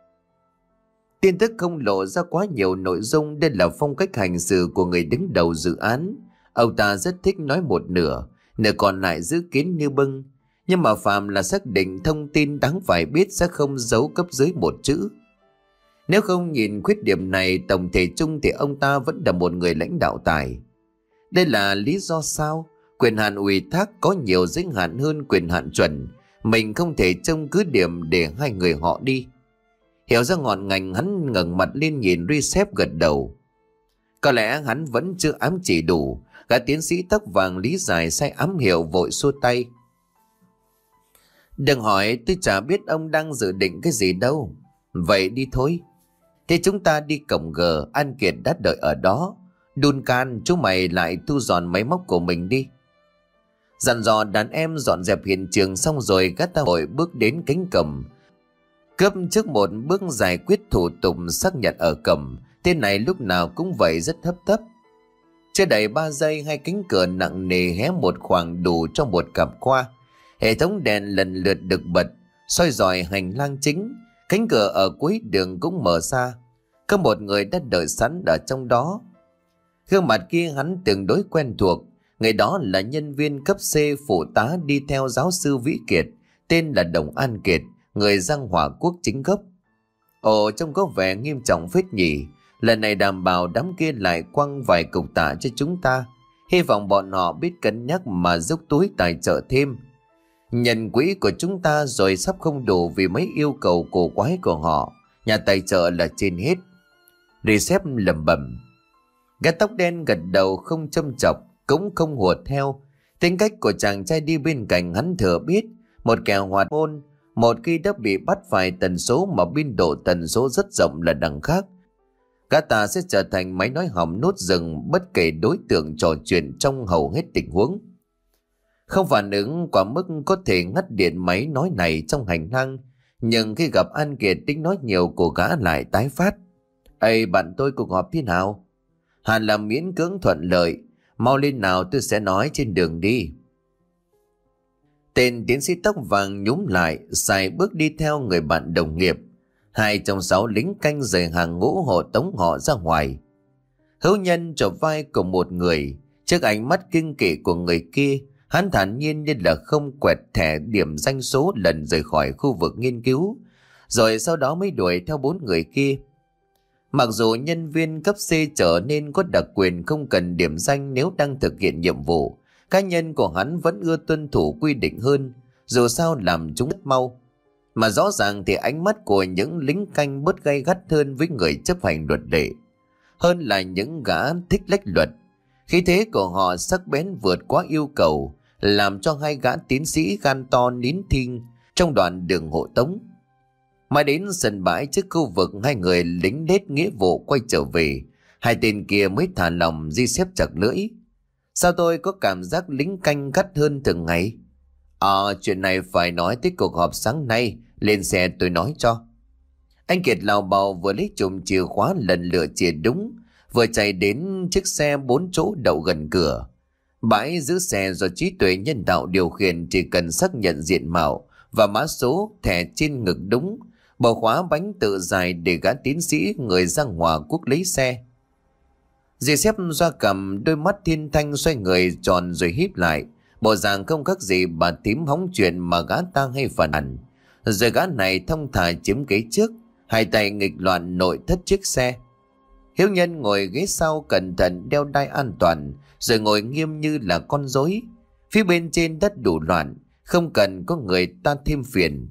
Tin tức không lộ ra quá nhiều nội dung. Đây là phong cách hành xử của người đứng đầu dự án. Ông ta rất thích nói một nửa, nửa còn lại giữ kín như bưng. Nhưng mà Phạm là xác định thông tin đáng phải biết sẽ không giấu cấp dưới một chữ. Nếu không nhìn khuyết điểm này tổng thể chung thì ông ta vẫn là một người lãnh đạo tài. Đây là lý do sao quyền hạn ủy thác có nhiều giới hạn hơn quyền hạn chuẩn. Mình không thể trông cứ điểm để hai người họ đi. Hiểu ra ngọn ngành, hắn ngẩng mặt lên nhìn Recep gật đầu. Có lẽ hắn vẫn chưa ám chỉ đủ. Cả tiến sĩ tóc vàng lý giải sai ám hiệu vội xua tay. Đừng hỏi, tôi chả biết ông đang dự định cái gì đâu. Vậy đi thôi. Thế chúng ta đi cổng G, An Kiệt đã đợi ở đó. Duncan, chú mày lại thu dọn máy móc của mình đi. Dặn dò đàn em dọn dẹp hiện trường xong rồi, gã ta vội bước đến cánh cổng. Cấp trước một bước giải quyết thủ tục xác nhận ở cổng. Tên này lúc nào cũng vậy, rất hấp tấp. Chưa đầy ba giây, hai cánh cửa nặng nề hé một khoảng đủ cho một cặp qua. Hệ thống đèn lần lượt được bật, soi rọi hành lang chính. Cánh cửa ở cuối đường cũng mở ra. Có một người đã đợi sẵn ở trong đó. Gương mặt kia hắn tương đối quen thuộc. Người đó là nhân viên cấp C phụ tá đi theo giáo sư Vĩ Kiệt, tên là Đồng An Kiệt, người Giang Hòa Quốc chính gốc. Ồ, trông có vẻ nghiêm trọng phết nhỉ. Lần này đảm bảo đám kia lại quăng vài cục tạ cho chúng ta. Hy vọng bọn họ biết cân nhắc mà dốc túi tài trợ thêm. Nhận quỹ của chúng ta rồi sắp không đủ vì mấy yêu cầu cổ quái của họ. Nhà tài trợ là trên hết. Recep lẩm bẩm. Gã tóc đen gật đầu không châm chọc, cũng không hùa theo. Tính cách của chàng trai đi bên cạnh hắn thừa biết. Một kẻ hoạt ngôn, một khi đã bị bắt phải tần số mà biên độ tần số rất rộng là đằng khác. Gã ta sẽ trở thành máy nói hỏng nốt rừng bất kể đối tượng trò chuyện trong hầu hết tình huống. Không phản ứng quá mức có thể ngắt điện máy nói này trong hành lang. Nhưng khi gặp An Kiệt, tính nói nhiều của gã lại tái phát. Ê bạn tôi, cuộc họp thế nào? Hẳn là miễn cưỡng thuận lợi. Mau lên nào, tôi sẽ nói trên đường đi. Tên tiến sĩ tóc vàng nhúm lại, xài bước đi theo người bạn đồng nghiệp. Hai trong sáu lính canh rời hàng ngũ hộ tống họ ra ngoài. Hữu Nhân trở vai của một người. Trước ánh mắt kinh kỵ của người kia, hắn thản nhiên như là không quẹt thẻ điểm danh số lần rời khỏi khu vực nghiên cứu, rồi sau đó mới đuổi theo bốn người kia. Mặc dù nhân viên cấp C trở nên có đặc quyền không cần điểm danh nếu đang thực hiện nhiệm vụ, cá nhân của hắn vẫn ưa tuân thủ quy định hơn, dù sao làm chúng rất mau. Mà rõ ràng thì ánh mắt của những lính canh bớt gay gắt hơn với người chấp hành luật lệ, hơn là những gã thích lách luật. Khí thế của họ sắc bén vượt quá yêu cầu, làm cho hai gã tiến sĩ gan to nín thinh trong đoạn đường hộ tống. Mãi đến sân bãi trước khu vực hai người lính đết nghĩa vụ quay trở về, hai tên kia mới thả lòng di xếp chặt lưỡi. Sao tôi có cảm giác lính canh gắt hơn thường ngày? Ờ, chuyện này phải nói tới cuộc họp sáng nay, lên xe tôi nói cho. Anh Kiệt lào bào vừa lấy chùm chìa khóa lần lượt chìa đúng, vừa chạy đến chiếc xe bốn chỗ đậu gần cửa. Bãi giữ xe do trí tuệ nhân tạo điều khiển chỉ cần xác nhận diện mạo và mã số thẻ trên ngực đúng, bỏ khóa bánh tự giải để gã tiến sĩ người Giang Hòa Quốc lấy xe. Dì xếp Gia Cầm đôi mắt thiên thanh xoay người tròn rồi híp lại, bộ dạng không khác gì bà tím hóng chuyện mà gã ta hay phản ảnh. Rồi gã này thông thả chiếm ghế trước, hai tay nghịch loạn nội thất chiếc xe. Hiếu Nhân ngồi ghế sau cẩn thận đeo đai an toàn, rồi ngồi nghiêm như là con rối. Phía bên trên đất đủ loạn, không cần có người ta thêm phiền.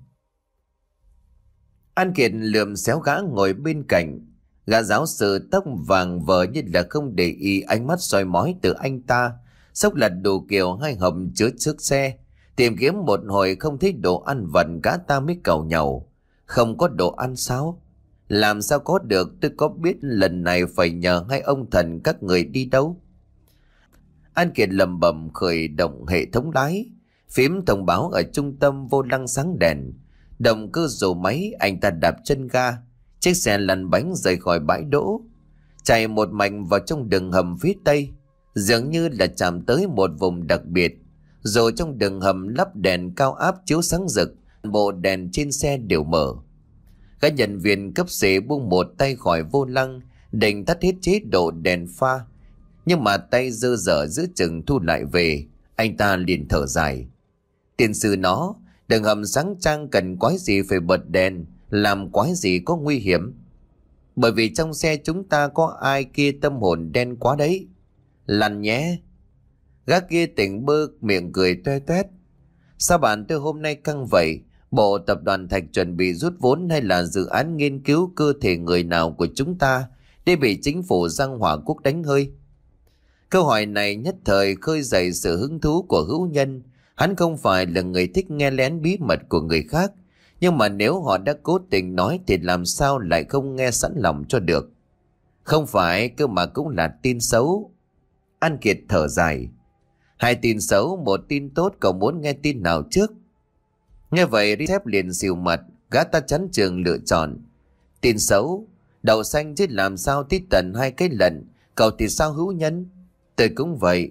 An Kiệt lườm xéo gã ngồi bên cạnh. Gã giáo sư tóc vàng vờ như là không để ý ánh mắt soi mói từ anh ta, xốc lật đồ kiểu hai hầm chứa trước xe. Tìm kiếm một hồi không thấy đồ ăn vặt, gã ta mới cầu nhàu. Không có đồ ăn sao? Làm sao có được, tôi có biết lần này phải nhờ hai ông thần các người đi đâu. An Kiệt lầm bầm khởi động hệ thống lái. Phím thông báo ở trung tâm vô lăng sáng đèn. Động cơ rồ máy, anh ta đạp chân ga. Chiếc xe lăn bánh rời khỏi bãi đỗ, chạy một mạch vào trong đường hầm phía tây, dường như là chạm tới một vùng đặc biệt. Rồi trong đường hầm lắp đèn cao áp chiếu sáng rực, bộ đèn trên xe đều mở. Các nhân viên cấp xế buông một tay khỏi vô lăng, định tắt hết chế độ đèn pha, nhưng mà tay dơ dở giữa chừng thu lại về. Anh ta liền thở dài. Tiền sư nó, đường hầm sáng trang cần quái gì phải bật đèn, làm quái gì có nguy hiểm. Bởi vì trong xe chúng ta có ai kia tâm hồn đen quá đấy. Lăn nhé. Gã kia tỉnh bơ miệng cười toe toét. Sao bạn tôi hôm nay căng vậy? Bộ tập đoàn Thạch chuẩn bị rút vốn hay là dự án nghiên cứu cơ thể người nào của chúng ta để bị chính phủ Giang Hòa Quốc đánh hơi? Câu hỏi này nhất thời khơi dậy sự hứng thú của Hữu Nhân. Hắn không phải là người thích nghe lén bí mật của người khác, nhưng mà nếu họ đã cố tình nói thì làm sao lại không nghe sẵn lòng cho được. Không phải cơ mà cũng là tin xấu. An Kiệt thở dài. Hai tin xấu, một tin tốt, cậu muốn nghe tin nào trước? Nghe vậy Rithep liền xìu mặt, gã ta chắn chừng lựa chọn. Tin xấu? Đậu xanh chứ làm sao tí tận hai cái lần. Cậu thì sao Hữu Nhân? Tôi cũng vậy.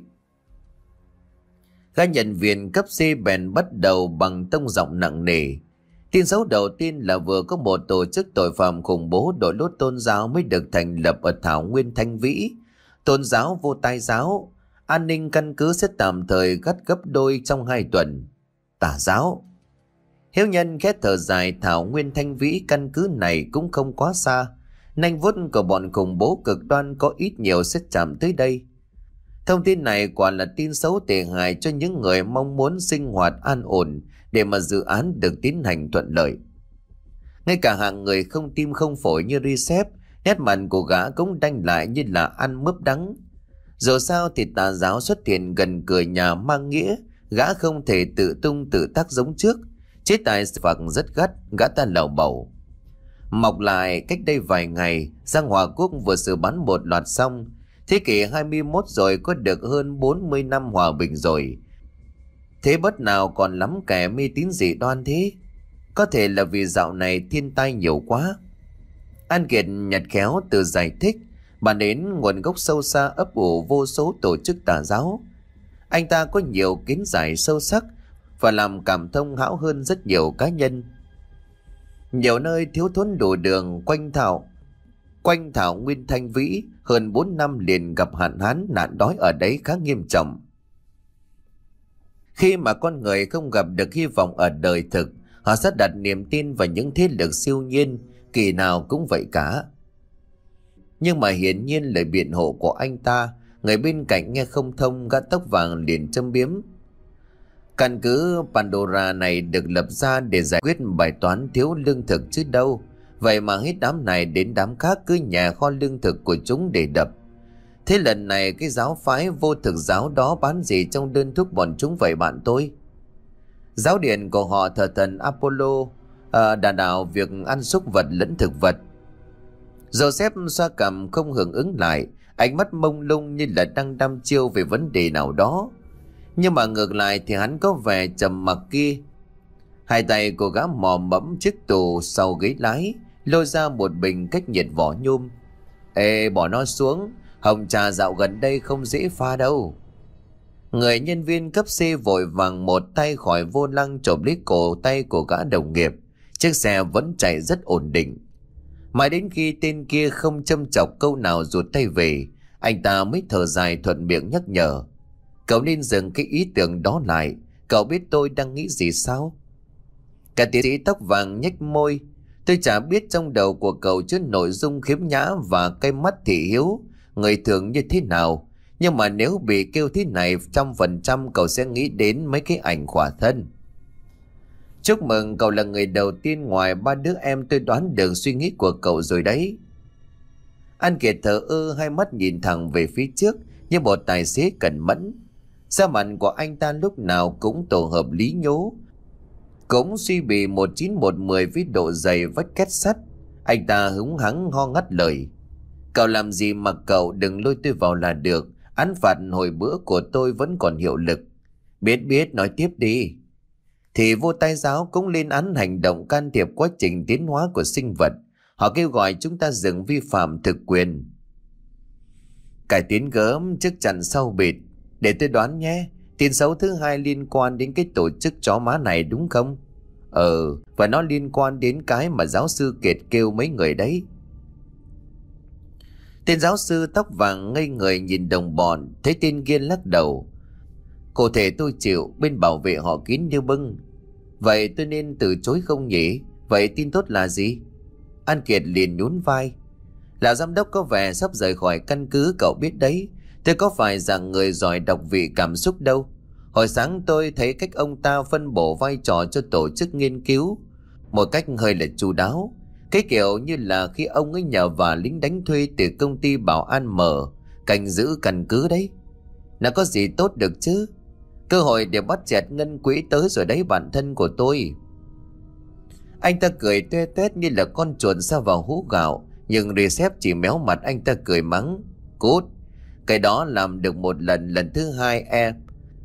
Gã nhân viên cấp C bèn bắt đầu bằng tông giọng nặng nề. Tin xấu đầu tiên là vừa có một tổ chức tội phạm khủng bố đội lốt tôn giáo mới được thành lập ở Thảo Nguyên Thanh Vĩ. Tôn giáo vô tai giáo. An ninh căn cứ sẽ tạm thời gắt gấp đôi trong hai tuần. Tà giáo. Hiếu Nhân khét thở dài. Thảo Nguyên Thanh Vĩ căn cứ này cũng không quá xa. Nanh vuốt của bọn khủng bố cực đoan có ít nhiều sẽ chạm tới đây. Thông tin này quả là tin xấu tệ hại cho những người mong muốn sinh hoạt an ổn để mà dự án được tiến hành thuận lợi. Ngay cả hạng người không tim không phổi như Rithep, nét mặt của gã cũng đanh lại như là ăn mướp đắng. Dù sao thì tà giáo xuất hiện gần cửa nhà mang nghĩa gã không thể tự tung tự tác giống trước. Chế tài xử phạt rất gắt, gã ta lầu bầu. Mọc lại cách đây vài ngày, Giang Hòa Quốc vừa xử bắn một loạt xong. Thế kỷ hai mươi mốt rồi, có được hơn bốn mươi năm hòa bình rồi. Thế bất nào còn lắm kẻ mê tín dị đoan thế? Có thể là vì dạo này thiên tai nhiều quá. An Kiệt nhặt khéo từ giải thích, bàn đến nguồn gốc sâu xa ấp ủ vô số tổ chức tà giáo. Anh ta có nhiều kiến giải sâu sắc và làm cảm thông hão hơn rất nhiều cá nhân. Nhiều nơi thiếu thốn đủ đường quanh Thảo Quanh Thảo Nguyên Thanh Vĩ hơn bốn năm liền gặp hạn hán, nạn đói ở đấy khá nghiêm trọng. Khi mà con người không gặp được hy vọng ở đời thực, họ sẽ đặt niềm tin vào những thế lực siêu nhiên, kỳ nào cũng vậy cả. Nhưng mà hiển nhiên lời biện hộ của anh ta, người bên cạnh nghe không thông, gã tóc vàng liền châm biếm. Căn cứ Pandora này được lập ra để giải quyết bài toán thiếu lương thực chứ đâu. Vậy mà hết đám này đến đám khác cứ nhà kho lương thực của chúng để đập. Thế lần này cái giáo phái vô thực giáo đó bán gì trong đơn thuốc bọn chúng vậy bạn tôi? Giáo điện của họ thờ thần Apollo, à, đà đạo việc ăn súc vật lẫn thực vật. Joseph xoa cằm không hưởng ứng lại, ánh mắt mông lung như là đang đăm chiêu về vấn đề nào đó. Nhưng mà ngược lại thì hắn có vẻ trầm mặc kia. Hai tay của gã mò mẫm chiếc tù sau ghế lái, lôi ra một bình cách nhiệt vỏ nhôm. Ê, bỏ nó xuống, hồng trà dạo gần đây không dễ pha đâu. Người nhân viên cấp C vội vàng một tay khỏi vô lăng chộp lấy cổ tay của gã đồng nghiệp. Chiếc xe vẫn chạy rất ổn định. Mãi đến khi tên kia không châm chọc câu nào rụt tay về, anh ta mới thở dài thuận miệng nhắc nhở. Cậu nên dừng cái ý tưởng đó lại. Cậu biết tôi đang nghĩ gì sao? Cả tiến sĩ tóc vàng nhếch môi. Tôi chả biết trong đầu của cậu chứa nội dung khiếm nhã và cái mắt thị hiếu người thường như thế nào. Nhưng mà nếu bị kêu thế này, trăm phần trăm cậu sẽ nghĩ đến mấy cái ảnh khỏa thân. Chúc mừng, cậu là người đầu tiên ngoài ba đứa em tôi đoán được suy nghĩ của cậu rồi đấy. An Kiệt thở ơ, hai mắt nhìn thẳng về phía trước như một tài xế cẩn mẫn. Da mặt của anh ta lúc nào cũng tổ hợp lý nhố, cũng suy bì một chín một mười với độ dày vách két sắt. Anh ta húng hắng ho ngắt lời. Cậu làm gì mà cậu, đừng lôi tôi vào là được. Án phạt hồi bữa của tôi vẫn còn hiệu lực. Biết biết, nói tiếp đi. Thì vô tai giáo cũng lên án hành động can thiệp quá trình tiến hóa của sinh vật. Họ kêu gọi chúng ta dừng vi phạm thực quyền. Cải tiến gớm trước chặn sau bịt. Để tôi đoán nhé, tin xấu thứ hai liên quan đến cái tổ chức chó má này đúng không? Ờ, và nó liên quan đến cái mà giáo sư Kiệt kêu mấy người đấy. Tên giáo sư tóc vàng ngây người nhìn đồng bọn, thấy tên kia lắc đầu. Cụ thể tôi chịu, bên bảo vệ họ kín như bưng. Vậy tôi nên từ chối không nhỉ? Vậy tin tốt là gì? An Kiệt liền nhún vai. Là giám đốc có vẻ sắp rời khỏi căn cứ, cậu biết đấy. Tôi có phải dạng người giỏi đọc vị cảm xúc đâu. Hồi sáng tôi thấy cách ông ta phân bổ vai trò cho tổ chức nghiên cứu một cách hơi là chu đáo. Cái kiểu như là khi ông ấy nhờ vào lính đánh thuê từ công ty bảo an mở canh giữ căn cứ đấy. Nó có gì tốt được chứ? Cơ hội để bắt chẹt ngân quỹ tới rồi đấy bản thân của tôi. Anh ta cười toe toét như là con chuột sa vào hũ gạo. Nhưng Recep chỉ méo mặt anh ta cười mắng. Cút, cái đó làm được một lần, lần thứ hai e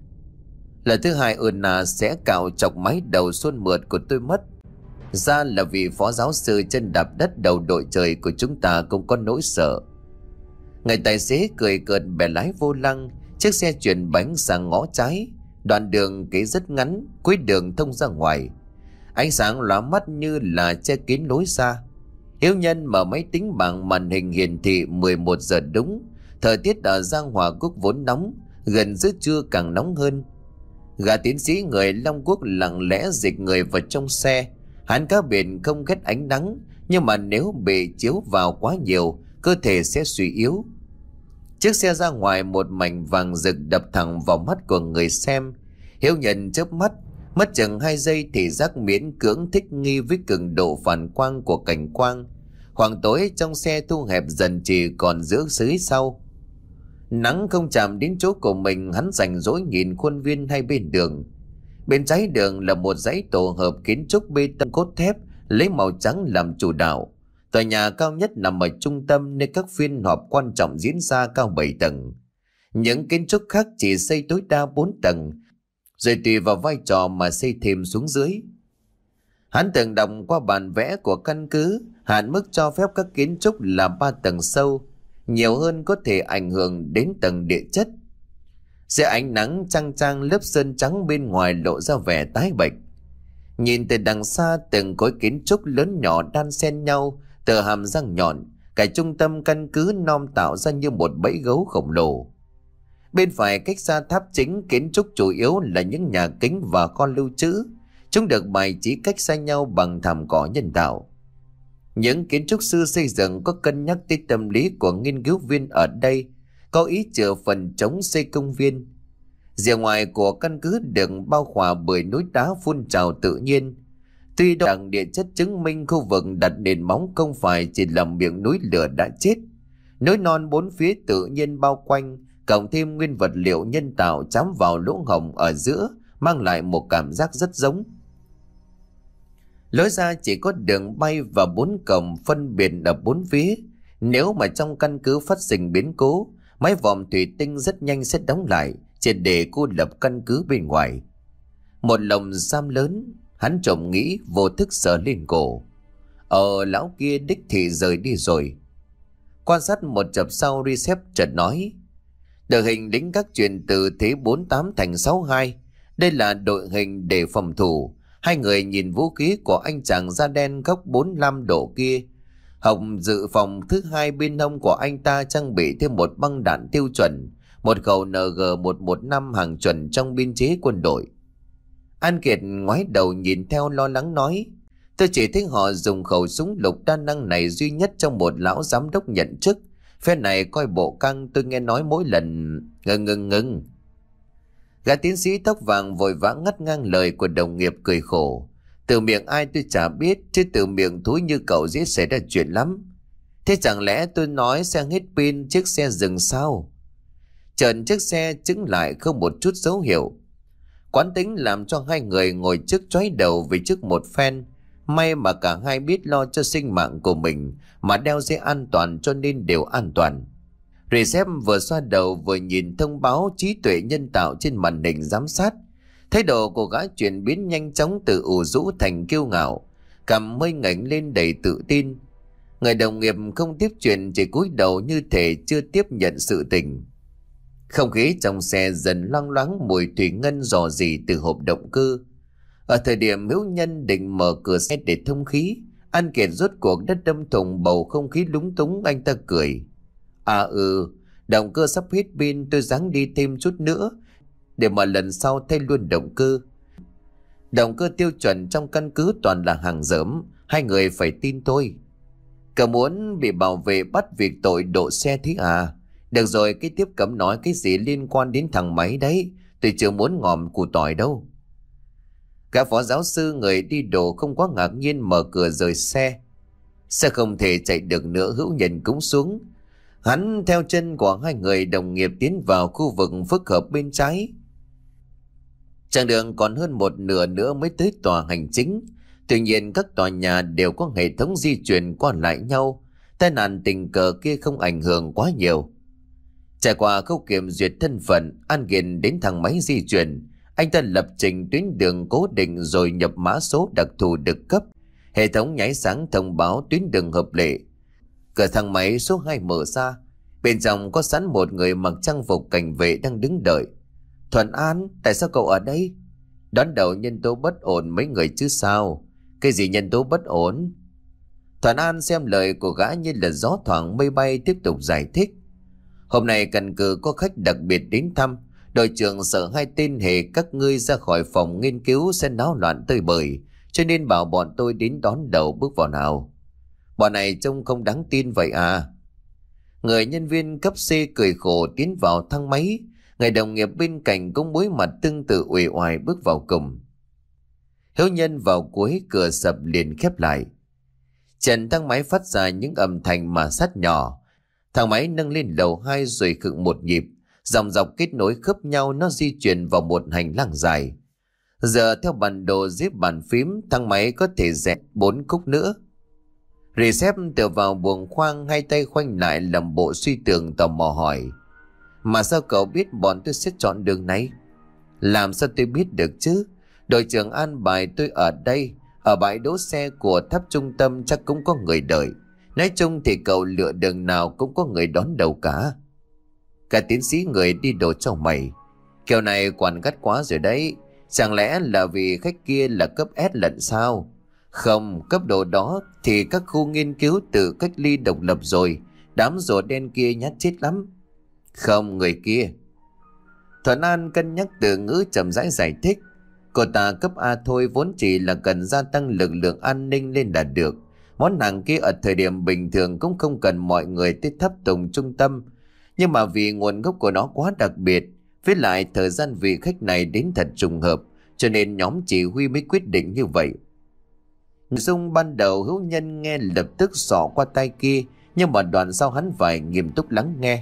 Lần thứ hai Una sẽ cạo chọc máy đầu xuân mượt của tôi mất. Ra là vì phó giáo sư chân đạp đất đầu đội trời của chúng ta cũng có nỗi sợ. Người tài xế cười cợt bẻ lái vô lăng. Chiếc xe chuyển bánh sang ngõ trái. Đoạn đường kế rất ngắn, cuối đường thông ra ngoài. Ánh sáng lóa mắt như là che kín lối xa. Hiếu Nhân mở máy tính bảng, màn hình hiển thị mười một giờ đúng. Thời tiết ở Giang Hòa Quốc vốn nóng, gần giữa trưa càng nóng hơn. Gã tiến sĩ người Long Quốc lặng lẽ dịch người vào trong xe. Hắn cá biệt không ghét ánh nắng, nhưng mà nếu bị chiếu vào quá nhiều, cơ thể sẽ suy yếu. Chiếc xe ra ngoài, một mảnh vàng rực đập thẳng vào mắt của người xem. Hiếu Nhân chớp mắt, mất chừng hai giây thì giác miễn cưỡng thích nghi với cường độ phản quang của cảnh quang. Khoảng tối trong xe thu hẹp dần chỉ còn giữa dưới sau. Nắng không chạm đến chỗ của mình, hắn rảnh rỗi nhìn khuôn viên hai bên đường. Bên trái đường là một dãy tổ hợp kiến trúc bê tông cốt thép lấy màu trắng làm chủ đạo. Tòa nhà cao nhất nằm ở trung tâm, nơi các phiên họp quan trọng diễn ra, cao bảy tầng. Những kiến trúc khác chỉ xây tối đa bốn tầng, rồi tùy vào vai trò mà xây thêm xuống dưới. Hắn từng đọc qua bản vẽ của căn cứ, hạn mức cho phép các kiến trúc là ba tầng sâu, nhiều hơn có thể ảnh hưởng đến tầng địa chất. Dưới ánh nắng chang chang, lớp sơn trắng bên ngoài lộ ra vẻ tái bệch. Nhìn từ đằng xa, từng khối kiến trúc lớn nhỏ đan xen nhau, tựa hàm răng nhọn, cả trung tâm căn cứ non tạo ra như một bẫy gấu khổng lồ. Bên phải cách xa tháp chính, kiến trúc chủ yếu là những nhà kính và kho lưu trữ. Chúng được bày trí cách xa nhau bằng thảm cỏ nhân tạo. Những kiến trúc sư xây dựng có cân nhắc tới tâm lý của nghiên cứu viên ở đây, có ý chừa phần chống xây công viên. Rìa ngoài của căn cứ được bao khỏa bởi núi đá phun trào tự nhiên. Tuy đẳng địa chất chứng minh khu vực đặt nền móng không phải chỉ là miệng núi lửa đã chết. Núi non bốn phía tự nhiên bao quanh, cộng thêm nguyên vật liệu nhân tạo chám vào lỗ hổng ở giữa, mang lại một cảm giác rất giống. Lối ra chỉ có đường bay và bốn cổng phân biệt ở bốn phía. Nếu mà trong căn cứ phát sinh biến cố, mái vòm thủy tinh rất nhanh sẽ đóng lại, chỉ để cô lập căn cứ bên ngoài. Một lồng giam lớn, hắn trộm nghĩ, vô thức sờ lên cổ. Ờ, lão kia đích thị rời đi rồi. Quan sát một chập sau, Recep chợt nói: Đội hình lính gác chuyển từ thế bốn tám thành sáu hai. Đây là đội hình để phòng thủ. Hai người nhìn vũ khí của anh chàng da đen góc bốn mươi lăm độ kia. Hồng dự phòng thứ hai bên hông của anh ta trang bị thêm một băng đạn tiêu chuẩn, một khẩu en giê một một năm hàng chuẩn trong biên chế quân đội. An Kiệt ngoái đầu nhìn theo lo lắng nói: tôi chỉ thấy họ dùng khẩu súng lục đa năng này duy nhất trong một lão giám đốc nhận chức. Phe này coi bộ căng, tôi nghe nói mỗi lần... Ngừng ngừng ngừng. Gã tiến sĩ tóc vàng vội vã ngắt ngang lời của đồng nghiệp cười khổ. Từ miệng ai tôi chả biết, chứ từ miệng thúi như cậu dễ xảy ra chuyện lắm. Thế chẳng lẽ tôi nói xe hết pin, chiếc xe dừng sao? Trần chiếc xe chứng lại không một chút dấu hiệu. Quán tính làm cho hai người ngồi trước chói đầu vì trước một phen. May mà cả hai biết lo cho sinh mạng của mình mà đeo dây an toàn cho nên đều an toàn. Recep vừa xoa đầu vừa nhìn thông báo trí tuệ nhân tạo trên màn hình giám sát. Thái độ của gã chuyển biến nhanh chóng từ ủ rũ thành kiêu ngạo, cằm mây ngẩng lên đầy tự tin. Người đồng nghiệp không tiếp chuyện, chỉ cúi đầu như thể chưa tiếp nhận sự tình. Không khí trong xe dần loang loáng mùi thủy ngân rò rỉ từ hộp động cơ. Ở thời điểm Hiếu Nhân định mở cửa xe để thông khí, An Kiệt rốt cuộc đã đâm thủng bầu không khí lúng túng. Anh ta cười: À ừ, động cơ sắp hết pin, tôi ráng đi thêm chút nữa để mà lần sau thay luôn động cơ. Động cơ tiêu chuẩn trong căn cứ toàn là hàng dởm, hai người phải tin tôi. Cậu muốn bị bảo vệ bắt việc tội độ xe thế à? Được rồi, cái tiếp cấm nói cái gì liên quan đến thằng máy đấy, tôi chưa muốn ngòm củ tỏi đâu. Cả phó giáo sư người đi đồ không quá ngạc nhiên mở cửa rời xe. Xe không thể chạy được nữa, Hữu Nhân cũng xuống. Hắn theo chân của hai người đồng nghiệp tiến vào khu vực phức hợp bên trái. Chặng đường còn hơn một nửa nữa mới tới tòa hành chính. Tuy nhiên các tòa nhà đều có hệ thống di chuyển qua lại nhau, tai nạn tình cờ kia không ảnh hưởng quá nhiều. Trải qua khâu kiểm duyệt thân phận, An Kiệt đến thang máy di chuyển. Anh ta lập trình tuyến đường cố định rồi nhập mã số đặc thù được cấp. Hệ thống nháy sáng thông báo tuyến đường hợp lệ. Cửa thang máy số hai mở ra. Bên trong có sẵn một người mặc trang phục cảnh vệ đang đứng đợi. Thuận An, tại sao cậu ở đây? Đón đầu nhân tố bất ổn mấy người chứ sao? Cái gì nhân tố bất ổn? Thuận An xem lời của gã như là gió thoảng mây bay, tiếp tục giải thích. Hôm nay căn cứ có khách đặc biệt đến thăm. Đội trưởng sợ hai tên hề các ngươi ra khỏi phòng nghiên cứu sẽ náo loạn tơi bời, cho nên bảo bọn tôi đến đón đầu bước vào nào. Bọn này trông không đáng tin vậy à? Người nhân viên cấp C cười khổ tiến vào thang máy. Người đồng nghiệp bên cạnh cũng muối mặt tương tự uể oải bước vào cùng. Hiếu Nhân vào cuối, cửa sập liền khép lại. Trần thang máy phát ra những âm thanh mà sát nhỏ. Thang máy nâng lên lầu hai rồi khựng một nhịp. Dòng dọc kết nối khớp nhau, nó di chuyển vào một hành lang dài. Giờ theo bản đồ dưới bàn phím, thang máy có thể rẽ bốn khúc nữa. Recep tựa vào buồng khoang, hai tay khoanh lại làm bộ suy tưởng, tò mò hỏi: Mà sao cậu biết bọn tôi sẽ chọn đường này? Làm sao tôi biết được chứ? Đội trưởng an bài tôi ở đây. Ở bãi đỗ xe của tháp trung tâm chắc cũng có người đợi. Nói chung thì cậu lựa đường nào cũng có người đón đầu cả. Cả tiến sĩ người đi đồ cho mày: Kiểu này quản gắt quá rồi đấy. Chẳng lẽ là vì khách kia là cấp S lận sao? Không, cấp độ đó thì các khu nghiên cứu tự cách ly độc lập rồi. Đám rùa đen kia nhát chết lắm. Không, người kia. Thuận An cân nhắc từ ngữ chậm rãi giải thích. Cô ta cấp A thôi, vốn chỉ là cần gia tăng lực lượng an ninh lên là được. Món hàng kia ở thời điểm bình thường cũng không cần mọi người tới tháp tùng trung tâm. Nhưng mà vì nguồn gốc của nó quá đặc biệt, với lại thời gian vị khách này đến thật trùng hợp, cho nên nhóm chỉ huy mới quyết định như vậy. Nội dung ban đầu Hữu Nhân nghe lập tức xỏ qua tai kia, nhưng mà đoạn sau hắn phải nghiêm túc lắng nghe.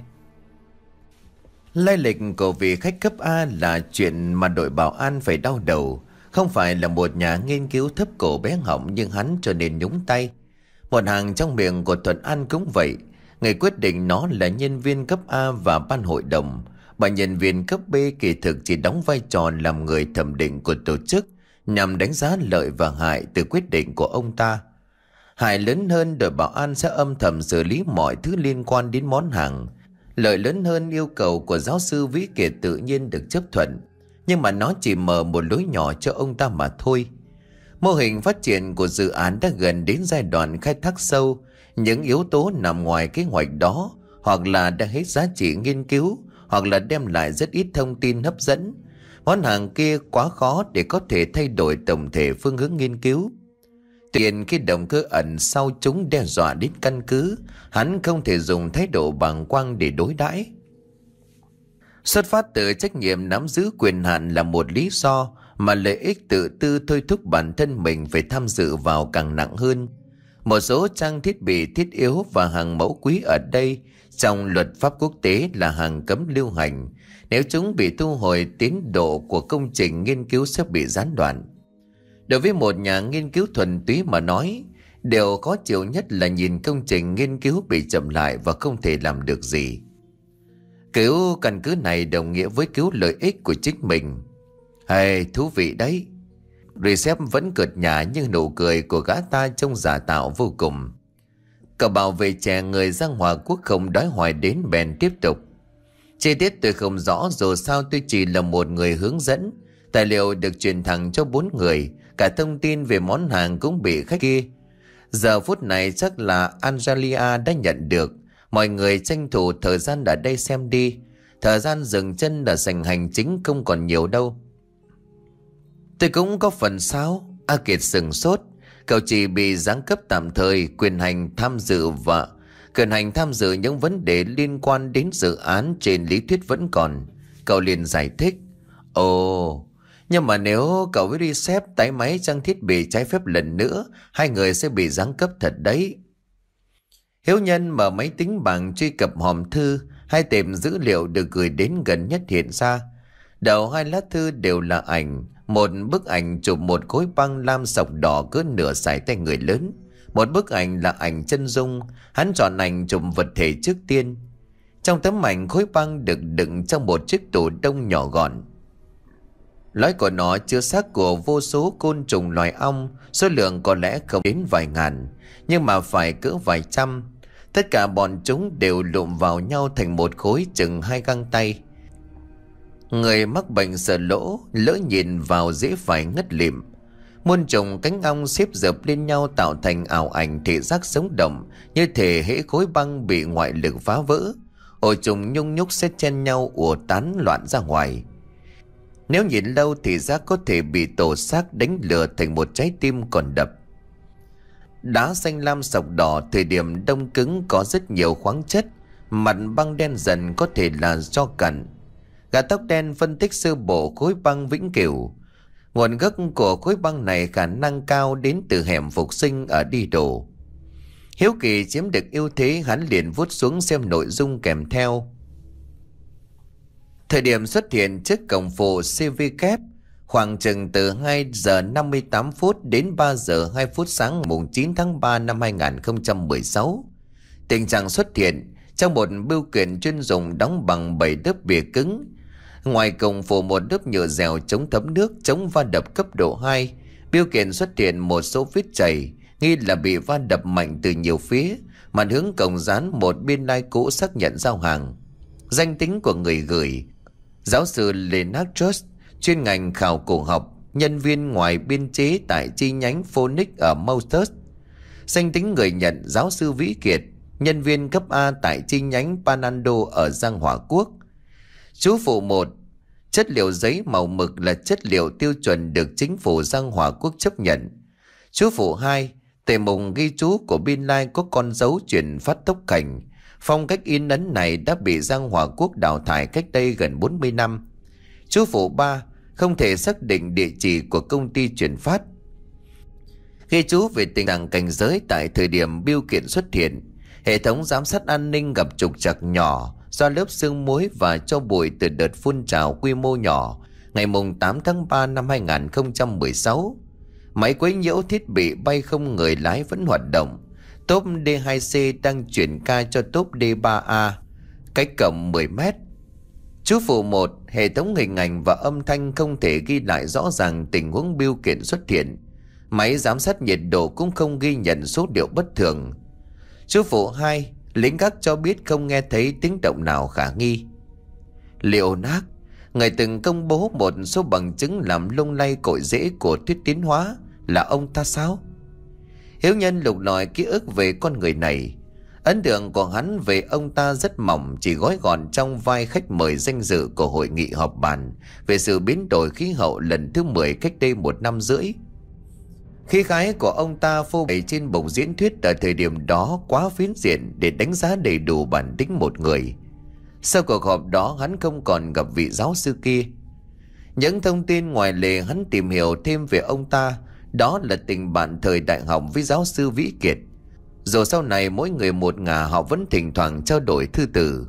Lai lịch của vị khách cấp A là chuyện mà đội bảo an phải đau đầu. Không phải là một nhà nghiên cứu thấp cổ bé họng nhưng hắn cho nên nhúng tay. Một hàng trong miệng của Thuận An cũng vậy. Người quyết định nó là nhân viên cấp A và ban hội đồng. Bà nhân viên cấp B kỳ thực chỉ đóng vai trò làm người thẩm định của tổ chức, nhằm đánh giá lợi và hại từ quyết định của ông ta. Hại lớn hơn, đội bảo an sẽ âm thầm xử lý mọi thứ liên quan đến món hàng, Lợi lớn hơn yêu cầu của giáo sư Vĩ Kiệt tự nhiên được chấp thuận, nhưng mà nó chỉ mở một lối nhỏ cho ông ta mà thôi. Mô hình phát triển của dự án đã gần đến giai đoạn khai thác sâu. Những yếu tố nằm ngoài kế hoạch đó hoặc là đã hết giá trị nghiên cứu, hoặc là đem lại rất ít thông tin hấp dẫn. Món hàng kia quá khó để có thể thay đổi tổng thể phương hướng nghiên cứu. Tuy nhiên cái động cơ ẩn sau chúng đe dọa đến căn cứ, hắn không thể dùng thái độ bàng quang để đối đãi. Xuất phát từ trách nhiệm nắm giữ quyền hạn là một lý do mà lợi ích tự tư thôi thúc bản thân mình phải tham dự vào càng nặng hơn. Một số trang thiết bị thiết yếu và hàng mẫu quý ở đây trong luật pháp quốc tế là hàng cấm lưu hành. Nếu chúng bị thu hồi, tiến độ của công trình nghiên cứu sẽ bị gián đoạn. Đối với một nhà nghiên cứu thuần túy mà nói, điều khó chịu nhất là nhìn công trình nghiên cứu bị chậm lại và không thể làm được gì. Cứu căn cứ này đồng nghĩa với cứu lợi ích của chính mình. Hay, thú vị đấy. Recep vẫn cợt nhả, nhưng nụ cười của gã ta trông giả tạo vô cùng. Cậu bảo vệ trẻ người Giang Hòa Quốc không đói hoài đến bèn tiếp tục. Chi tiết tôi không rõ, dù sao tôi chỉ là một người hướng dẫn. Tài liệu được truyền thẳng cho bốn người, cả thông tin về món hàng cũng bị khách kia. Giờ phút này chắc là Angelia đã nhận được. Mọi người tranh thủ thời gian ở đây xem đi. Thời gian dừng chân ở sảnh hành chính không còn nhiều đâu. Tôi cũng có phần sao? A Kiệt sừng sốt. Cậu chỉ bị giáng cấp tạm thời, quyền hành tham dự và quyền hành tham dự những vấn đề liên quan đến dự án trên lý thuyết vẫn còn. Cậu liền giải thích. Ồ, nhưng mà nếu cậu với Recep tái máy trang thiết bị trái phép lần nữa, hai người sẽ bị giáng cấp thật đấy. Hiếu Nhân mở máy tính bảng truy cập hòm thư. Hai tệp dữ liệu được gửi đến gần nhất hiện ra. Đầu hai lá thư đều là ảnh. Một bức ảnh chụp một khối băng lam sọc đỏ cỡ nửa sải tay người lớn. Một bức ảnh là ảnh chân dung. Hắn chọn ảnh chụp vật thể trước tiên. Trong tấm ảnh, khối băng được đựng trong một chiếc tủ đông nhỏ gọn. Lõi của nó chứa xác của vô số côn trùng loài ong. Số lượng có lẽ không đến vài ngàn, nhưng mà phải cỡ vài trăm. Tất cả bọn chúng đều lụm vào nhau thành một khối chừng hai găng tay. Người mắc bệnh sợ lỗ lỡ nhìn vào dễ phải ngất lịm. Muôn trùng cánh ong xếp dập lên nhau tạo thành ảo ảnh thị giác sống động, như thể hễ khối băng bị ngoại lực phá vỡ, ổ trùng nhung nhúc sẽ chen nhau ùa tán loạn ra ngoài. Nếu nhìn lâu thì giác có thể bị tổ xác đánh lừa thành một trái tim còn đập. Đá xanh lam sọc đỏ thời điểm đông cứng có rất nhiều khoáng chất. Mặt băng đen dần có thể là do cặn. Gã tóc đen phân tích sơ bộ khối băng vĩnh cửu. Nguồn gốc của khối băng này khả năng cao đến từ hẻm phục sinh ở Đi Đồ. Hiếu kỳ chiếm được ưu thế, hắn liền vuốt xuống xem nội dung kèm theo. Thời điểm xuất hiện trước cổng phụ xê vê kép khoảng chừng từ hai giờ năm mươi tám phút đến ba giờ hai phút sáng mùng chín tháng ba năm hai nghìn không trăm mười sáu. Tình trạng xuất hiện trong một bưu kiện chuyên dùng đóng bằng bảy lớp bìa cứng. Ngoài cổng phủ một lớp nhựa dẻo chống thấm nước, chống va đập cấp độ hai. Bưu kiện xuất hiện một số vết chảy, nghi là bị va đập mạnh từ nhiều phía. Mặt hướng cổng dán một biên lai cũ xác nhận giao hàng. Danh tính của người gửi: giáo sư Leonard Trust, chuyên ngành khảo cổ học, nhân viên ngoài biên chế tại chi nhánh Phoenix ở Mounters. Danh tính người nhận: giáo sư Vĩ Kiệt, nhân viên cấp A tại chi nhánh Panando ở Giang Hòa Quốc. Chú phụ một: chất liệu giấy màu mực là chất liệu tiêu chuẩn được chính phủ Giang Hòa Quốc chấp nhận. Chú phụ hai: tề mục ghi chú của biên lai có con dấu chuyển phát tốc cảnh. Phong cách in ấn này đã bị Giang Hòa Quốc đào thải cách đây gần bốn mươi năm. Chú phụ ba: không thể xác định địa chỉ của công ty chuyển phát. Ghi chú về tình trạng cảnh giới tại thời điểm bưu kiện xuất hiện. Hệ thống giám sát an ninh gặp trục trặc nhỏ do lớp sương muối và tro bụi từ đợt phun trào quy mô nhỏ ngày tám tháng ba năm hai nghìn không trăm mười sáu. Máy quấy nhiễu thiết bị bay không người lái vẫn hoạt động. Tốp D hai C đang chuyển ca cho tốp D ba A, cách cổng mười mét. Chú phụ một: hệ thống hình ảnh và âm thanh không thể ghi lại rõ ràng tình huống bưu kiện xuất hiện. Máy giám sát nhiệt độ cũng không ghi nhận số liệu bất thường. Chú phụ hai: Lính gác cho biết không nghe thấy tiếng động nào khả nghi. Leonard, người từng công bố một số bằng chứng làm lung lay cội rễ của thuyết tiến hóa, là ông ta sao? Hiếu Nhân lục lọi ký ức về con người này. Ấn tượng của hắn về ông ta rất mỏng, chỉ gói gọn trong vai khách mời danh dự của hội nghị họp bàn về sự biến đổi khí hậu lần thứ mười cách đây một năm rưỡi. Khí khái của ông ta phô bày trên bục diễn thuyết ở thời điểm đó quá phiến diện để đánh giá đầy đủ bản tính một người. Sau cuộc họp đó, hắn không còn gặp vị giáo sư kia. Những thông tin ngoài lề hắn tìm hiểu thêm về ông ta, đó là tình bạn thời đại học với giáo sư Vĩ Kiệt. Dù sau này mỗi người một ngả, họ vẫn thỉnh thoảng trao đổi thư từ.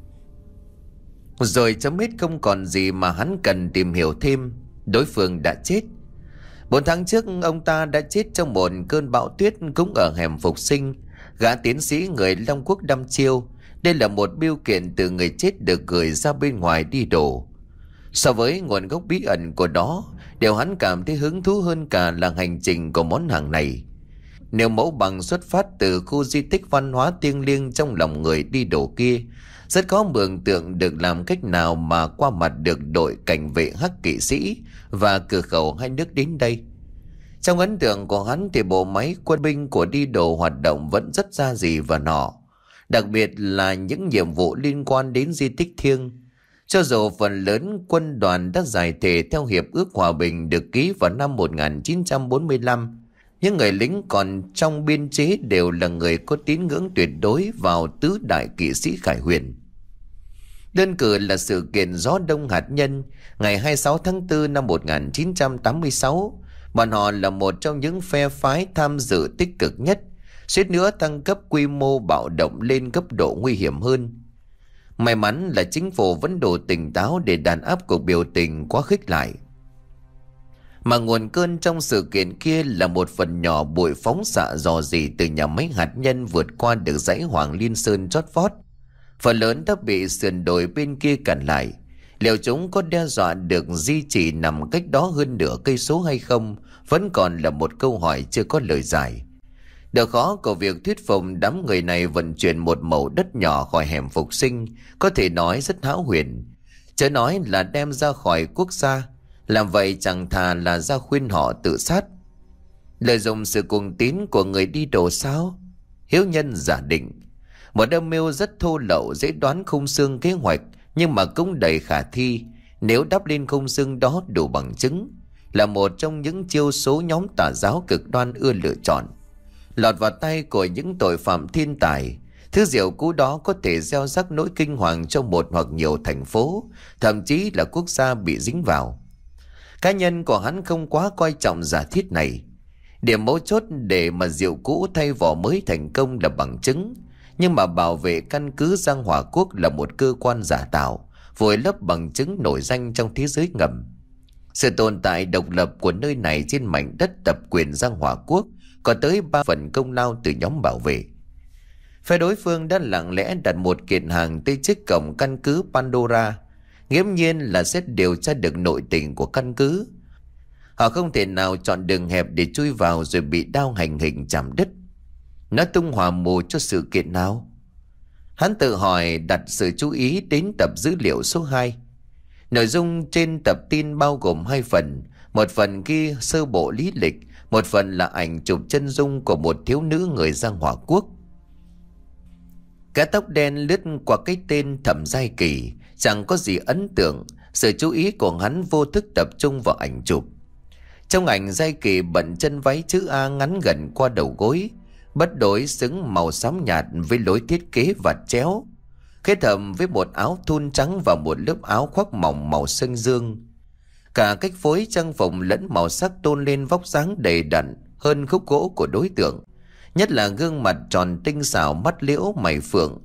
Rồi chấm hết, không còn gì mà hắn cần tìm hiểu thêm. Đối phương đã chết. Bốn tháng trước, ông ta đã chết trong một cơn bão tuyết cũng ở hẻm Phục Sinh. Gã tiến sĩ người Long Quốc đăm chiêu. Đây là một bưu kiện từ người chết được gửi ra bên ngoài đi đổ. So với nguồn gốc bí ẩn của đó, điều hắn cảm thấy hứng thú hơn cả là hành trình của món hàng này. Nếu mẫu bằng xuất phát từ khu di tích văn hóa thiêng liêng trong lòng người đi đổ kia, rất khó mường tượng được làm cách nào mà qua mặt được đội cảnh vệ hắc kỵ sĩ và cửa khẩu hai nước đến đây. Trong ấn tượng của hắn thì bộ máy quân binh của đi đổ hoạt động vẫn rất ra gì và nọ, đặc biệt là những nhiệm vụ liên quan đến di tích thiêng. Cho dù phần lớn quân đoàn đã giải thể theo hiệp ước hòa bình được ký vào năm một nghìn chín trăm bốn mươi lăm, những người lính còn trong biên chế đều là người có tín ngưỡng tuyệt đối vào tứ đại kỵ sĩ Khải Huyền. Đơn cử là sự kiện gió đông hạt nhân ngày hai mươi sáu tháng tư năm một nghìn chín trăm tám mươi sáu, bọn họ là một trong những phe phái tham dự tích cực nhất, suýt nữa tăng cấp quy mô bạo động lên cấp độ nguy hiểm hơn. May mắn là chính phủ vẫn đủ tỉnh táo để đàn áp cuộc biểu tình quá khích lại. Mà nguồn cơn trong sự kiện kia là một phần nhỏ bụi phóng xạ rò rỉ từ nhà máy hạt nhân vượt qua được dãy Hoàng Liên Sơn chót vót. Phần lớn đã bị sườn đồi bên kia cản lại. Liệu chúng có đe dọa được di chỉ nằm cách đó hơn nửa cây số hay không vẫn còn là một câu hỏi chưa có lời giải. Độ khó của việc thuyết phục đám người này vận chuyển một mẩu đất nhỏ khỏi hẻm Phục Sinh có thể nói rất hão huyền. Chớ nói là đem ra khỏi quốc gia. Làm vậy chẳng thà là ra khuyên họ tự sát. Lợi dụng sự cuồng tín của người đi đổ sao? Hiếu Nhân giả định. Một âm mưu rất thô lậu, dễ đoán khung xương kế hoạch, nhưng mà cũng đầy khả thi nếu đắp lên khung xương đó đủ bằng chứng. Là một trong những chiêu số nhóm tà giáo cực đoan ưa lựa chọn. Lọt vào tay của những tội phạm thiên tài, thứ rượu cũ đó có thể gieo rắc nỗi kinh hoàng cho một hoặc nhiều thành phố, thậm chí là quốc gia bị dính vào. Cá nhân của hắn không quá coi trọng giả thiết này. Điểm mấu chốt để mà rượu cũ thay vỏ mới thành công là bằng chứng. Nhưng mà bảo vệ căn cứ Giang Hòa Quốc là một cơ quan giả tạo, vùi lấp bằng chứng nổi danh trong thế giới ngầm. Sự tồn tại độc lập của nơi này trên mảnh đất tập quyền Giang Hòa Quốc có tới ba phần công lao từ nhóm bảo vệ. Phe đối phương đã lặng lẽ đặt một kiện hàng tới trước cổng căn cứ Pandora, nghiễm nhiên là sẽ điều tra được nội tình của căn cứ. Họ không thể nào chọn đường hẹp để chui vào rồi bị đao hành hình chạm đứt. Nó tung hỏa mù cho sự kiện nào? Hắn tự hỏi, đặt sự chú ý đến tập dữ liệu số hai. Nội dung trên tập tin bao gồm hai phần. Một phần ghi sơ bộ lý lịch, một phần là ảnh chụp chân dung của một thiếu nữ người Giang Hòa Quốc. Cái tóc đen lướt qua cái tên Thẩm Giai Kỳ, chẳng có gì ấn tượng. Sự chú ý của hắn vô thức tập trung vào ảnh chụp. Trong ảnh, Giai Kỳ bận chân váy chữ A ngắn gần qua đầu gối, bất đối xứng màu xám nhạt với lối thiết kế vạt chéo, kết hợp với một áo thun trắng và một lớp áo khoác mỏng màu xanh dương. Cả cách phối trang phục lẫn màu sắc tôn lên vóc dáng đầy đặn hơn khúc gỗ của đối tượng, nhất là gương mặt tròn tinh xảo, mắt liễu mày phượng,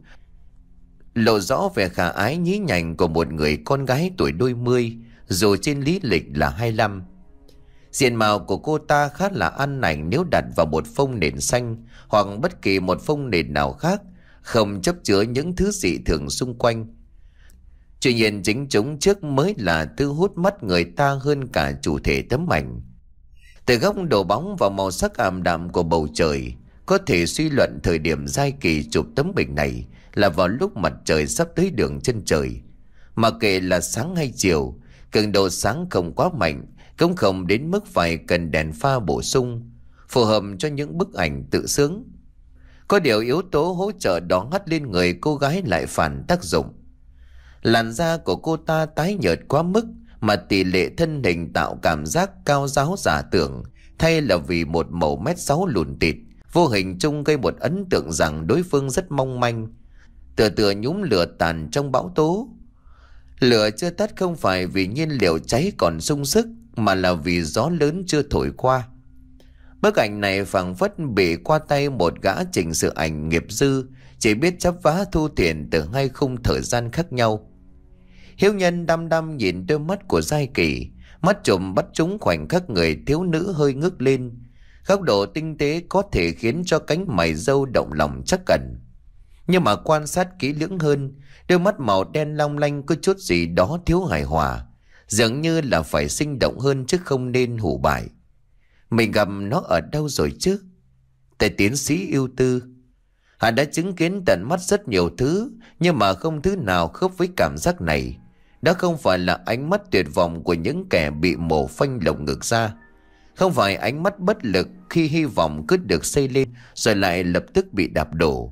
lộ rõ vẻ khả ái nhí nhảnh của một người con gái tuổi đôi mươi, dù trên lý lịch là hai mươi lăm. Diện mạo của cô ta khá là ăn ảnh nếu đặt vào một phông nền xanh hoặc bất kỳ một phông nền nào khác, không chấp chứa những thứ dị thường xung quanh. Tuy nhiên chính chúng trước mới là thứ hút mắt người ta hơn cả chủ thể tấm ảnh. Từ góc độ bóng và màu sắc ảm đạm của bầu trời, Có thể suy luận thời điểm Giai Kỳ chụp tấm bình này là vào lúc mặt trời sắp tới đường chân trời. Mà kệ là sáng hay chiều, cường độ sáng không quá mạnh, cũng không đến mức phải cần đèn pha bổ sung, phù hợp cho những bức ảnh tự sướng. Có điều yếu tố hỗ trợ đó hắt lên người cô gái lại phản tác dụng. Làn da của cô ta tái nhợt quá mức, mà tỷ lệ thân hình tạo cảm giác cao ráo giả tưởng, thay là vì một màu mét sáu lùn tịt, vô hình chung gây một ấn tượng rằng đối phương rất mong manh, tựa tựa nhúm lửa tàn trong bão tố. Lửa chưa tắt không phải vì nhiên liệu cháy còn sung sức, mà là vì gió lớn chưa thổi qua. Bức ảnh này phảng phất bị qua tay một gã chỉnh sửa ảnh nghiệp dư, chỉ biết chắp vá thu tiền từ hai khung thời gian khác nhau. Hiếu Nhân đăm đăm nhìn đôi mắt của Giai Kỳ, mắt trùm bắt trúng khoảnh khắc người thiếu nữ hơi ngước lên. Góc độ tinh tế có thể khiến cho cánh mày râu động lòng chắc ẩn. Nhưng mà quan sát kỹ lưỡng hơn, đôi mắt màu đen long lanh có chút gì đó thiếu hài hòa, dường như là phải sinh động hơn chứ không nên hủ bại. Mình gặp nó ở đâu rồi chứ? Tại tiến sĩ ưu tư. Hắn đã chứng kiến tận mắt rất nhiều thứ, nhưng mà không thứ nào khớp với cảm giác này. Đó không phải là ánh mắt tuyệt vọng của những kẻ bị mổ phanh lồng ngực ra, không phải ánh mắt bất lực khi hy vọng cứ được xây lên rồi lại lập tức bị đạp đổ,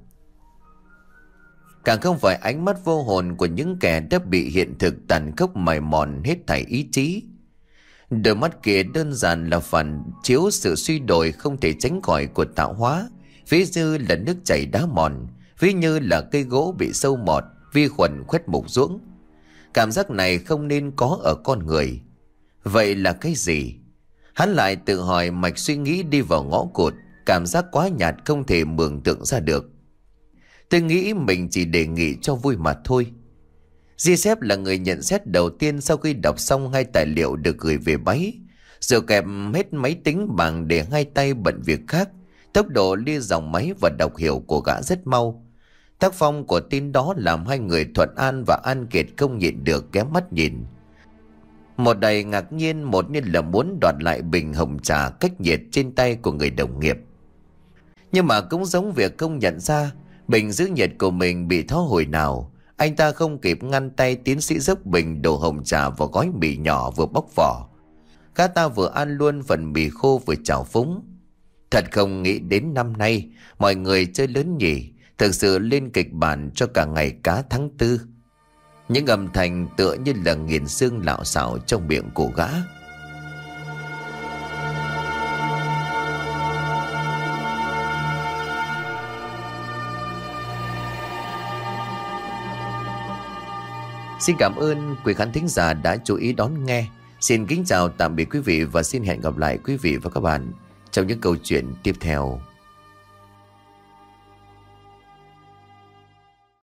càng không phải ánh mắt vô hồn của những kẻ đã bị hiện thực tàn khốc mài mòn hết thảy ý chí. Đôi mắt kia đơn giản là phản chiếu sự suy đồi không thể tránh khỏi của tạo hóa, ví như là nước chảy đá mòn, ví như là cây gỗ bị sâu mọt, vi khuẩn khoét mục ruỗng. Cảm giác này không nên có ở con người. Vậy là cái gì? Hắn lại tự hỏi, mạch suy nghĩ đi vào ngõ cụt, cảm giác quá nhạt không thể mường tượng ra được. Tôi nghĩ mình chỉ đề nghị cho vui mà thôi. Giuseppe là người nhận xét đầu tiên sau khi đọc xong hai tài liệu được gửi về máy, rồi kẹp hết máy tính bằng để hai tay bận việc khác. Tốc độ lia dòng máy và đọc hiểu của gã rất mau. Tác phong của tin đó làm hai người Thuận An và An Kiệt không nhịn được ghé mắt nhìn. Một đầy ngạc nhiên, một như là muốn đoạt lại bình hồng trà cách nhiệt trên tay của người đồng nghiệp. Nhưng mà cũng giống việc không nhận ra bình giữ nhiệt của mình bị tháo hồi nào, anh ta không kịp ngăn tay tiến sĩ dốc bình đổ hồng trà vào gói mì nhỏ vừa bóc vỏ. Gã ta vừa ăn luôn phần mì khô vừa chảo phúng. Thật không nghĩ đến năm nay mọi người chơi lớn nhỉ, thực sự lên kịch bản cho cả ngày cá tháng tư. Những âm thanh tựa như là nghiền xương lạo xạo trong miệng của gã. Xin cảm ơn quý khán thính giả đã chú ý đón nghe. Xin kính chào tạm biệt quý vị và xin hẹn gặp lại quý vị và các bạn trong những câu chuyện tiếp theo.